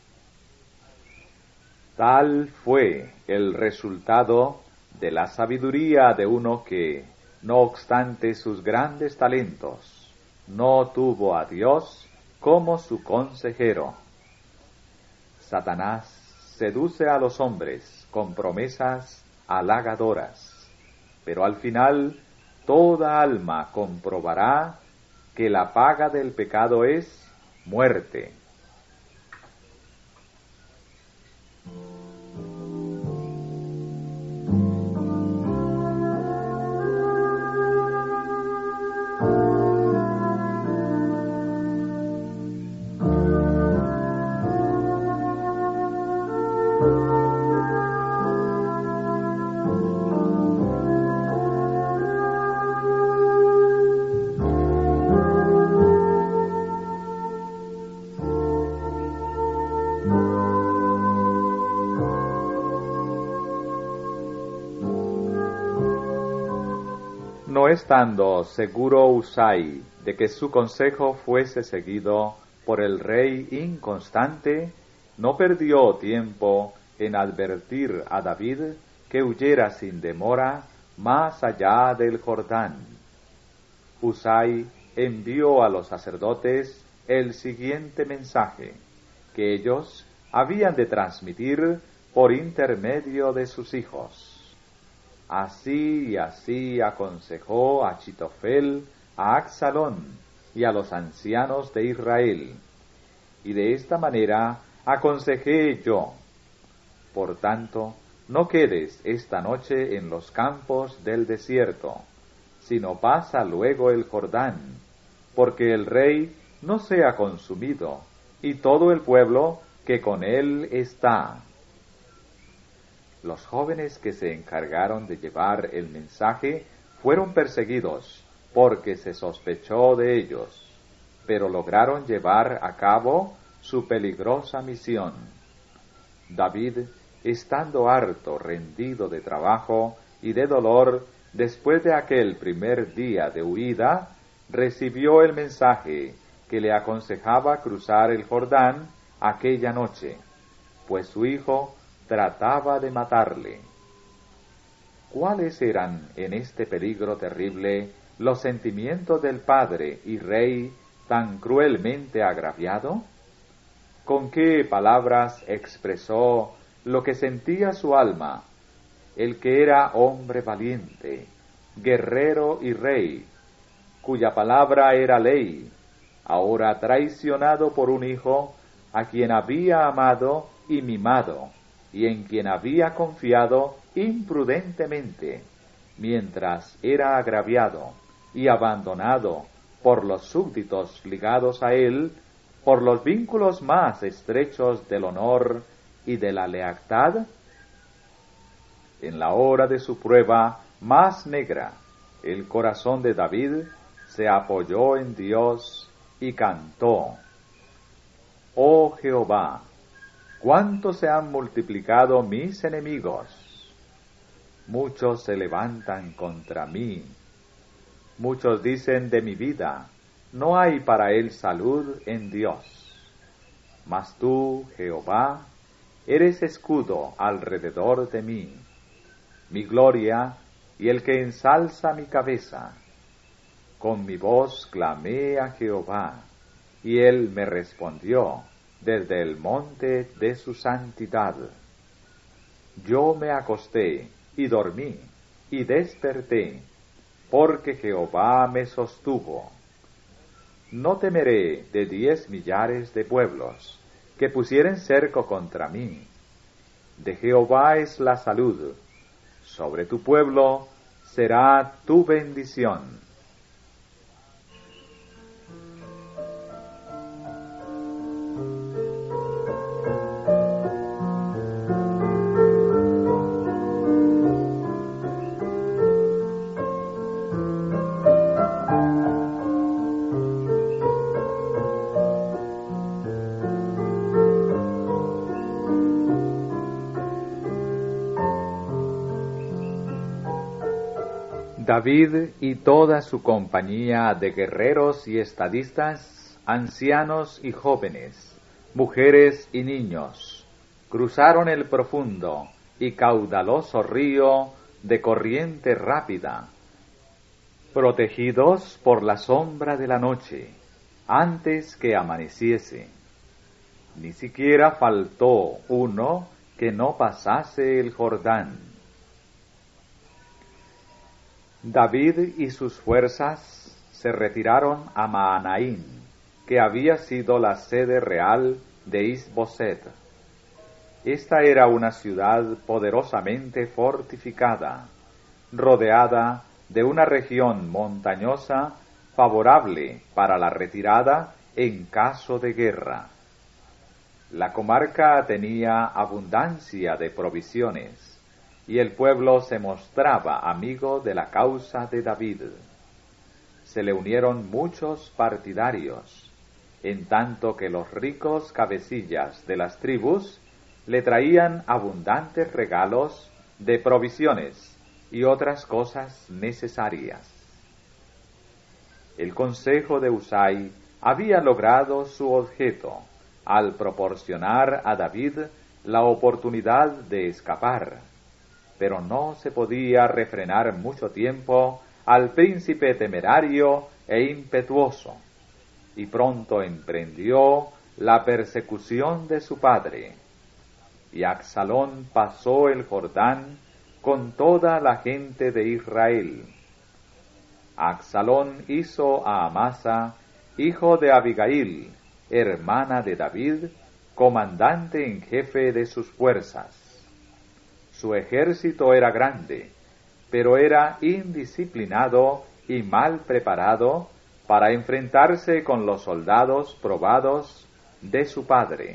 S1: Tal fue el resultado de la sabiduría de uno que, no obstante sus grandes talentos, no tuvo a Dios como su consejero. Satanás seduce a los hombres con promesas halagadoras, pero al final toda alma comprobará que la paga del pecado es muerte. No estando seguro Husai de que su consejo fuese seguido por el rey inconstante, no perdió tiempo en advertir a David que huyera sin demora más allá del Jordán. Husai envió a los sacerdotes el siguiente mensaje, que ellos habían de transmitir por intermedio de sus hijos. Así y así aconsejó Achitofel a Absalón y a los ancianos de Israel, y de esta manera aconsejé yo. Por tanto, no quedes esta noche en los campos del desierto, sino pasa luego el Jordán, porque el rey no sea consumido, y todo el pueblo que con él está. Los jóvenes que se encargaron de llevar el mensaje fueron perseguidos, porque se sospechó de ellos, pero lograron llevar a cabo su peligrosa misión. David, estando harto, rendido de trabajo y de dolor, después de aquel primer día de huida, recibió el mensaje que le aconsejaba cruzar el Jordán aquella noche, pues su hijo trataba de matarle. ¿Cuáles eran en este peligro terrible los sentimientos del padre y rey tan cruelmente agraviado? ¿Con qué palabras expresó lo que sentía su alma, el que era hombre valiente, guerrero y rey, cuya palabra era ley, ahora traicionado por un hijo a quien había amado y mimado, y en quien había confiado imprudentemente, mientras era agraviado y abandonado por los súbditos ligados a él por los vínculos más estrechos del honor y de la lealtad? En la hora de su prueba más negra, el corazón de David se apoyó en Dios y cantó: «Oh Jehová, cuánto se han multiplicado mis enemigos. Muchos se levantan contra mí. Muchos dicen de mi vida, no hay para él salud en Dios. Mas tú, Jehová, eres escudo alrededor de mí, mi gloria y el que ensalza mi cabeza. Con mi voz clamé a Jehová, y él me respondió desde el monte de su santidad. Yo me acosté y dormí y desperté, porque Jehová me sostuvo. No temeré de 10 millares de pueblos que pusieren cerco contra mí. De Jehová es la salud, sobre tu pueblo será tu bendición». David y toda su compañía de guerreros y estadistas, ancianos y jóvenes, mujeres y niños, cruzaron el profundo y caudaloso río de corriente rápida, protegidos por la sombra de la noche, antes que amaneciese. Ni siquiera faltó uno que no pasase el Jordán. David y sus fuerzas se retiraron a Maanaim, que había sido la sede real de Is-Boset. Esta era una ciudad poderosamente fortificada, rodeada de una región montañosa favorable para la retirada en caso de guerra. La comarca tenía abundancia de provisiones, y el pueblo se mostraba amigo de la causa de David. Se le unieron muchos partidarios, en tanto que los ricos cabecillas de las tribus le traían abundantes regalos de provisiones y otras cosas necesarias. El consejo de Husai había logrado su objeto al proporcionar a David la oportunidad de escapar, pero no se podía refrenar mucho tiempo al príncipe temerario e impetuoso, y pronto emprendió la persecución de su padre. Y Absalón pasó el Jordán con toda la gente de Israel. Absalón hizo a Amasa, hijo de Abigail, hermana de David, comandante en jefe de sus fuerzas. Su ejército era grande, pero era indisciplinado y mal preparado para enfrentarse con los soldados probados de su padre.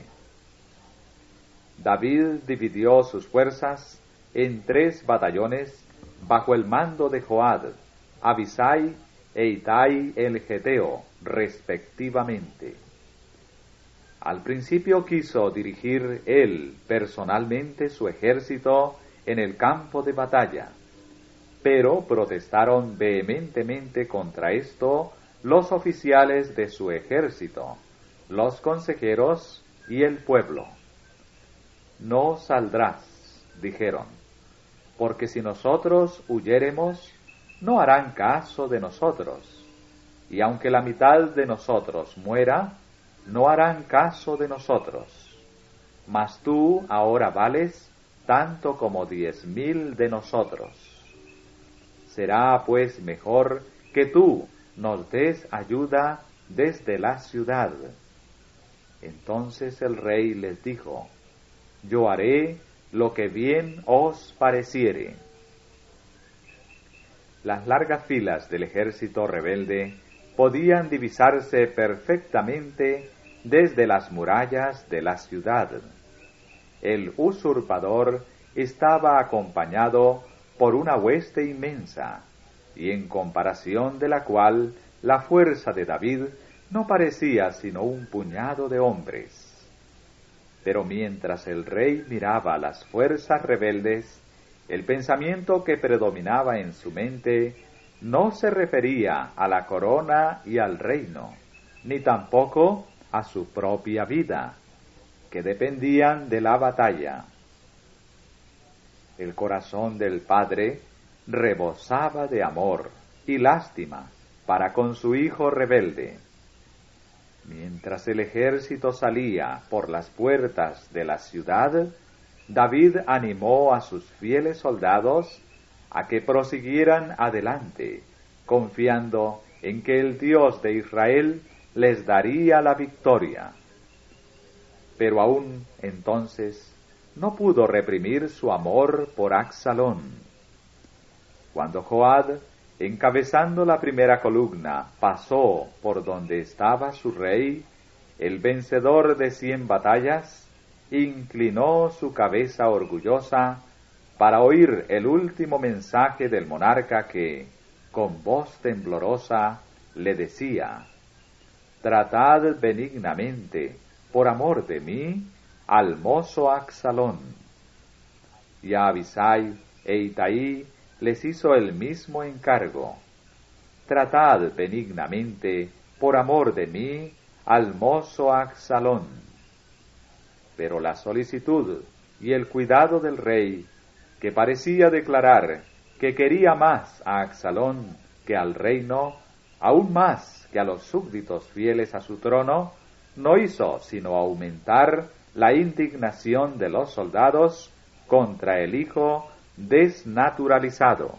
S1: David dividió sus fuerzas en 3 batallones bajo el mando de Joab, Abisai e Itai el Geteo, respectivamente. Al principio quiso dirigir él personalmente su ejército en el campo de batalla, pero protestaron vehementemente contra esto los oficiales de su ejército, los consejeros y el pueblo. No saldrás, dijeron, porque si nosotros huyéremos, no harán caso de nosotros, y aunque la mitad de nosotros muera, no harán caso de nosotros. Mas tú ahora vales tanto como 10,000 de nosotros. Será pues mejor que tú nos des ayuda desde la ciudad. Entonces el rey les dijo: yo haré lo que bien os pareciere. Las largas filas del ejército rebelde podían divisarse perfectamente desde las murallas de la ciudad. El usurpador estaba acompañado por una hueste inmensa, y en comparación de la cual la fuerza de David no parecía sino un puñado de hombres. Pero mientras el rey miraba las fuerzas rebeldes, el pensamiento que predominaba en su mente no se refería a la corona y al reino, ni tampoco a su propia vida, que dependían de la batalla. El corazón del padre rebosaba de amor y lástima para con su hijo rebelde. Mientras el ejército salía por las puertas de la ciudad, David animó a sus fieles soldados a que prosiguieran adelante, confiando en que el Dios de Israel les daría la victoria. Pero aún entonces no pudo reprimir su amor por Absalón. Cuando Joab, encabezando la primera columna, pasó por donde estaba su rey, el vencedor de 100 batallas, inclinó su cabeza orgullosa para oír el último mensaje del monarca que, con voz temblorosa, le decía: tratad benignamente, por amor de mí, al mozo Absalón. Y Abisai e Itai les hizo el mismo encargo: tratad benignamente, por amor de mí, al mozo Absalón. Pero la solicitud y el cuidado del rey, que parecía declarar que quería más a Absalón que al reino, aún más que a los súbditos fieles a su trono, no hizo sino aumentar la indignación de los soldados contra el hijo desnaturalizado.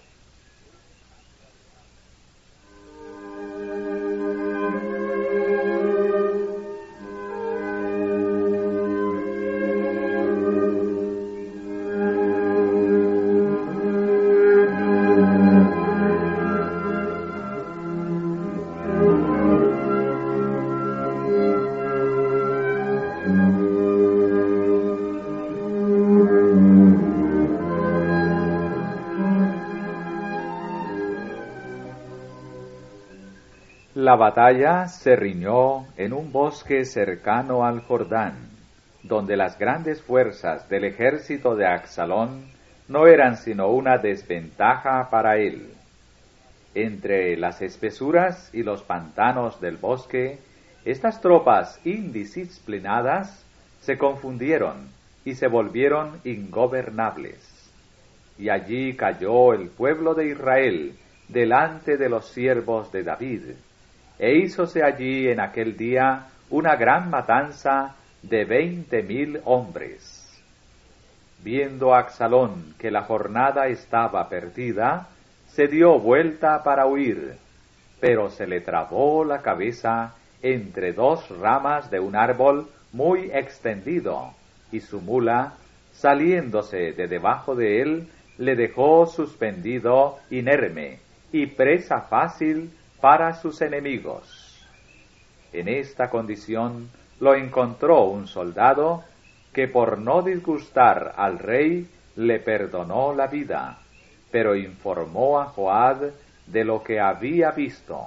S1: La batalla se riñó en un bosque cercano al Jordán, donde las grandes fuerzas del ejército de Absalón no eran sino una desventaja para él. Entre las espesuras y los pantanos del bosque, estas tropas indisciplinadas se confundieron y se volvieron ingobernables. Y allí cayó el pueblo de Israel delante de los siervos de David, e hízose allí en aquel día una gran matanza de 20,000 hombres. Viendo Absalón que la jornada estaba perdida, se dio vuelta para huir, pero se le trabó la cabeza entre dos ramas de un árbol muy extendido, y su mula, saliéndose de debajo de él, le dejó suspendido inerme y presa fácil para sus enemigos. En esta condición lo encontró un soldado que, por no disgustar al rey, le perdonó la vida, pero informó a Joab de lo que había visto.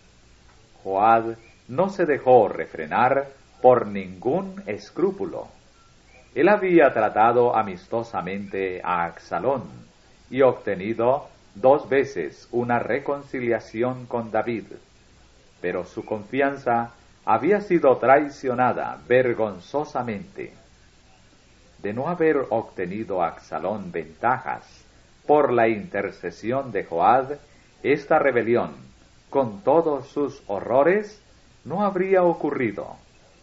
S1: Joab no se dejó refrenar por ningún escrúpulo. Él había tratado amistosamente a Absalón y obtenido 2 veces una reconciliación con David, pero su confianza había sido traicionada vergonzosamente. De no haber obtenido Absalón ventajas por la intercesión de Joab, esta rebelión, con todos sus horrores, no habría ocurrido.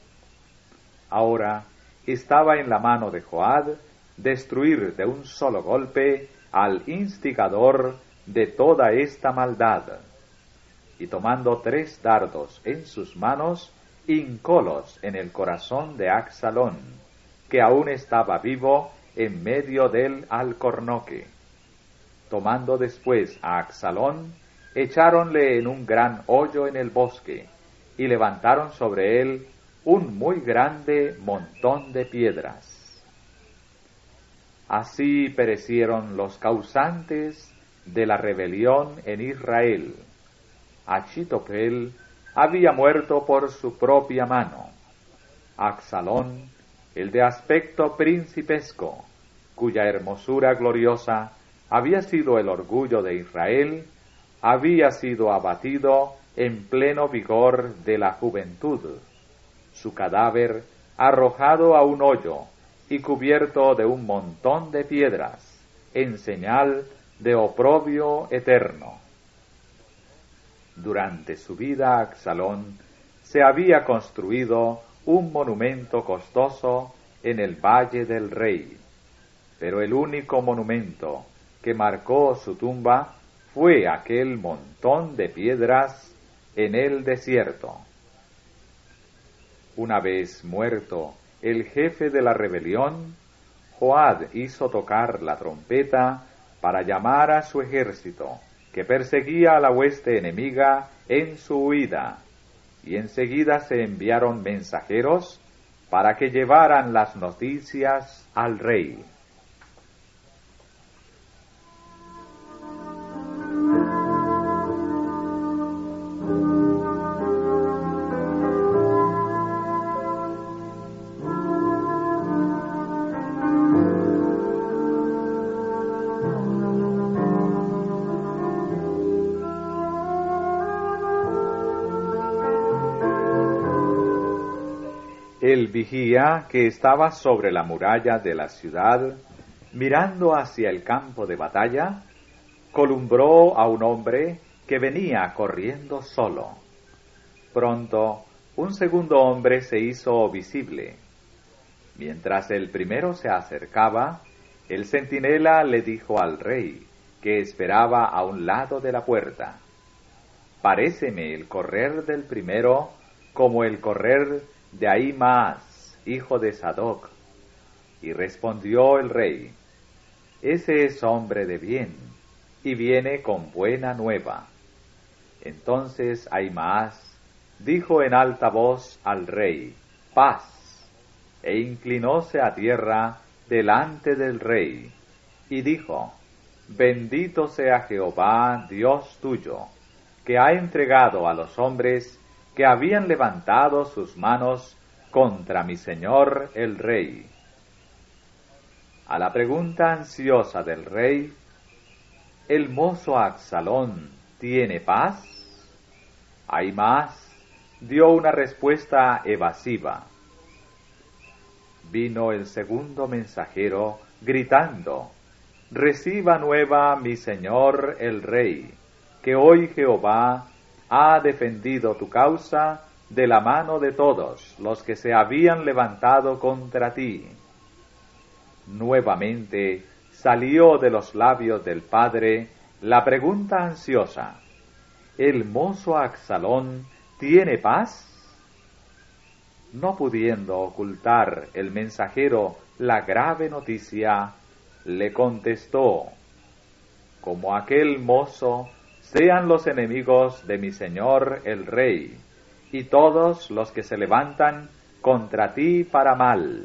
S1: Ahora estaba en la mano de Joab destruir de un solo golpe al instigador de toda esta maldad. Y tomando 3 dardos en sus manos, hincólos en el corazón de Absalón, que aún estaba vivo en medio del alcornoque. Tomando después a Absalón, echáronle en un gran hoyo en el bosque, y levantaron sobre él un muy grande montón de piedras. Así perecieron los causantes de la rebelión en Israel. Achitofel había muerto por su propia mano. Absalón, el de aspecto principesco, cuya hermosura gloriosa había sido el orgullo de Israel, había sido abatido en pleno vigor de la juventud, su cadáver arrojado a un hoyo y cubierto de un montón de piedras, en señal de oprobio eterno. Durante su vida Absalón se había construido un monumento costoso en el Valle del Rey, pero el único monumento que marcó su tumba fue aquel montón de piedras en el desierto. Una vez muerto el jefe de la rebelión, Joab hizo tocar la trompeta para llamar a su ejército, que perseguía a la hueste enemiga en su huida, y enseguida se enviaron mensajeros para que llevaran las noticias al rey. El vigía, que estaba sobre la muralla de la ciudad, mirando hacia el campo de batalla, columbró a un hombre que venía corriendo solo. Pronto, un segundo hombre se hizo visible. Mientras el primero se acercaba, el centinela le dijo al rey, que esperaba a un lado de la puerta: «Paréceme el correr del primero como el correr de Ahimaas, hijo de Sadoc». Y respondió el rey: «Ese es hombre de bien, y viene con buena nueva». Entonces Ahimaas dijo en alta voz al rey: «Paz», e inclinóse a tierra delante del rey, y dijo: «Bendito sea Jehová, Dios tuyo, que ha entregado a los hombres que habían levantado sus manos contra mi señor el rey». A la pregunta ansiosa del rey: «¿El mozo Absalón tiene paz?», Ahimaas dio una respuesta evasiva. Vino el segundo mensajero gritando: «Reciba nueva mi señor el rey, que hoy Jehová ha defendido tu causa de la mano de todos los que se habían levantado contra ti». Nuevamente salió de los labios del padre la pregunta ansiosa: «¿El mozo Absalón tiene paz?». No pudiendo ocultar el mensajero la grave noticia, le contestó: «Como aquel mozo sean los enemigos de mi señor el rey, y todos los que se levantan contra ti para mal».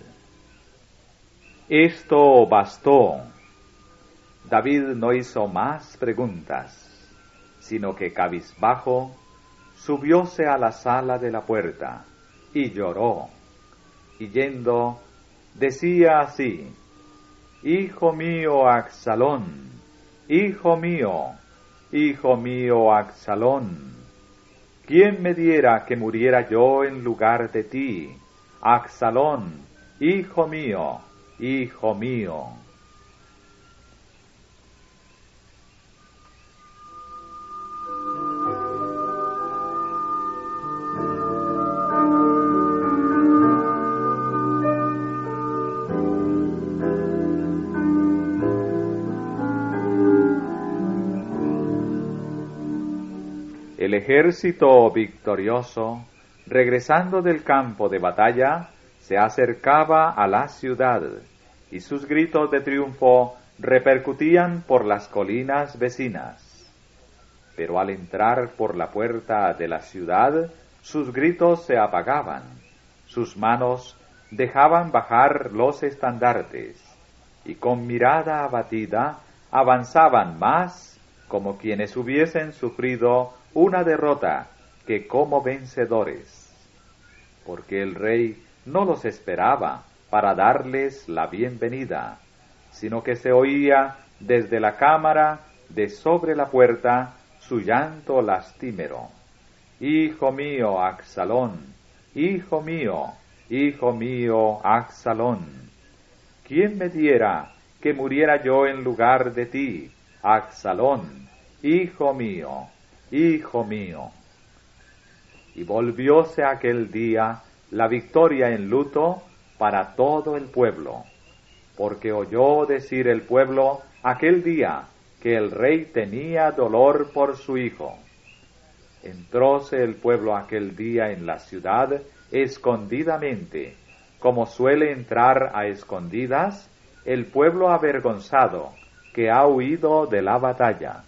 S1: Esto bastó. David no hizo más preguntas, sino que cabizbajo subióse a la sala de la puerta y lloró, y yendo decía así: «Hijo mío Absalón, hijo mío Absalón, ¿quién me diera que muriera yo en lugar de ti, Absalón, hijo mío, hijo mío?». El ejército victorioso, regresando del campo de batalla, se acercaba a la ciudad, y sus gritos de triunfo repercutían por las colinas vecinas. Pero al entrar por la puerta de la ciudad, sus gritos se apagaban, sus manos dejaban bajar los estandartes, y con mirada abatida avanzaban más como quienes hubiesen sufrido una derrota que como vencedores, porque el rey no los esperaba para darles la bienvenida, sino que se oía desde la cámara de sobre la puerta su llanto lastimero: «Hijo mío Absalón, hijo mío Absalón, ¿quién me diera que muriera yo en lugar de ti, Absalón, hijo mío, hijo mío?». Y volvióse aquel día la victoria en luto para todo el pueblo, porque oyó decir el pueblo aquel día que el rey tenía dolor por su hijo. Entróse el pueblo aquel día en la ciudad escondidamente, como suele entrar a escondidas el pueblo avergonzado que ha huido de la batalla.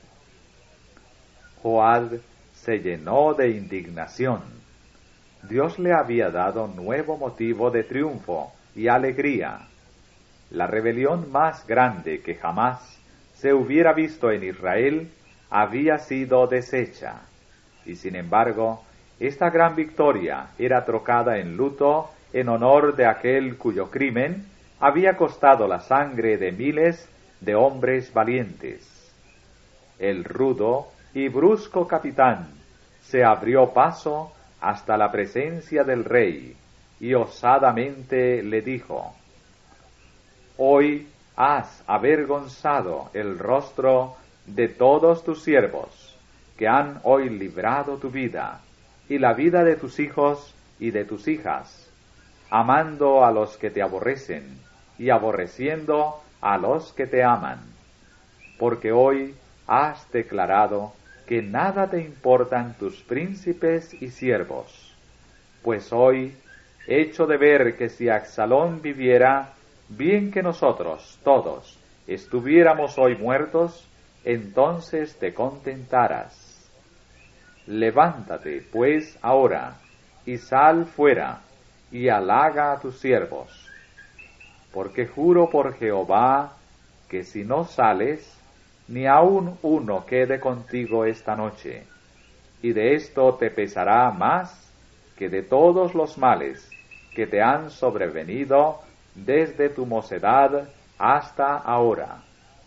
S1: Joab se llenó de indignación. Dios le había dado nuevo motivo de triunfo y alegría. La rebelión más grande que jamás se hubiera visto en Israel había sido deshecha, y sin embargo, esta gran victoria era trocada en luto en honor de aquel cuyo crimen había costado la sangre de miles de hombres valientes. El rudo y brusco capitán se abrió paso hasta la presencia del rey, y osadamente le dijo: Hoy has avergonzado el rostro de todos tus siervos, que han hoy librado tu vida, y la vida de tus hijos y de tus hijas, amando a los que te aborrecen, y aborreciendo a los que te aman. Porque hoy has declarado que nada te importan tus príncipes y siervos. Pues hoy hecho de ver que si Absalón viviera, bien que nosotros todos estuviéramos hoy muertos, entonces te contentarás. Levántate, pues, ahora, y sal fuera, y halaga a tus siervos. Porque juro por Jehová, que si no sales, ni aun uno quede contigo esta noche, y de esto te pesará más que de todos los males que te han sobrevenido desde tu mocedad hasta ahora.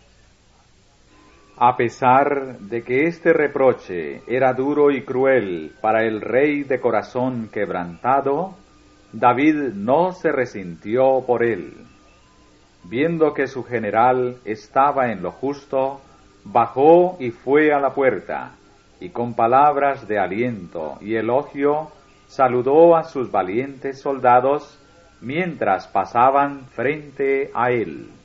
S1: A pesar de que este reproche era duro y cruel para el rey de corazón quebrantado, David no se resintió por él. Viendo que su general estaba en lo justo, bajó y fue a la puerta, y con palabras de aliento y elogio saludó a sus valientes soldados mientras pasaban frente a él.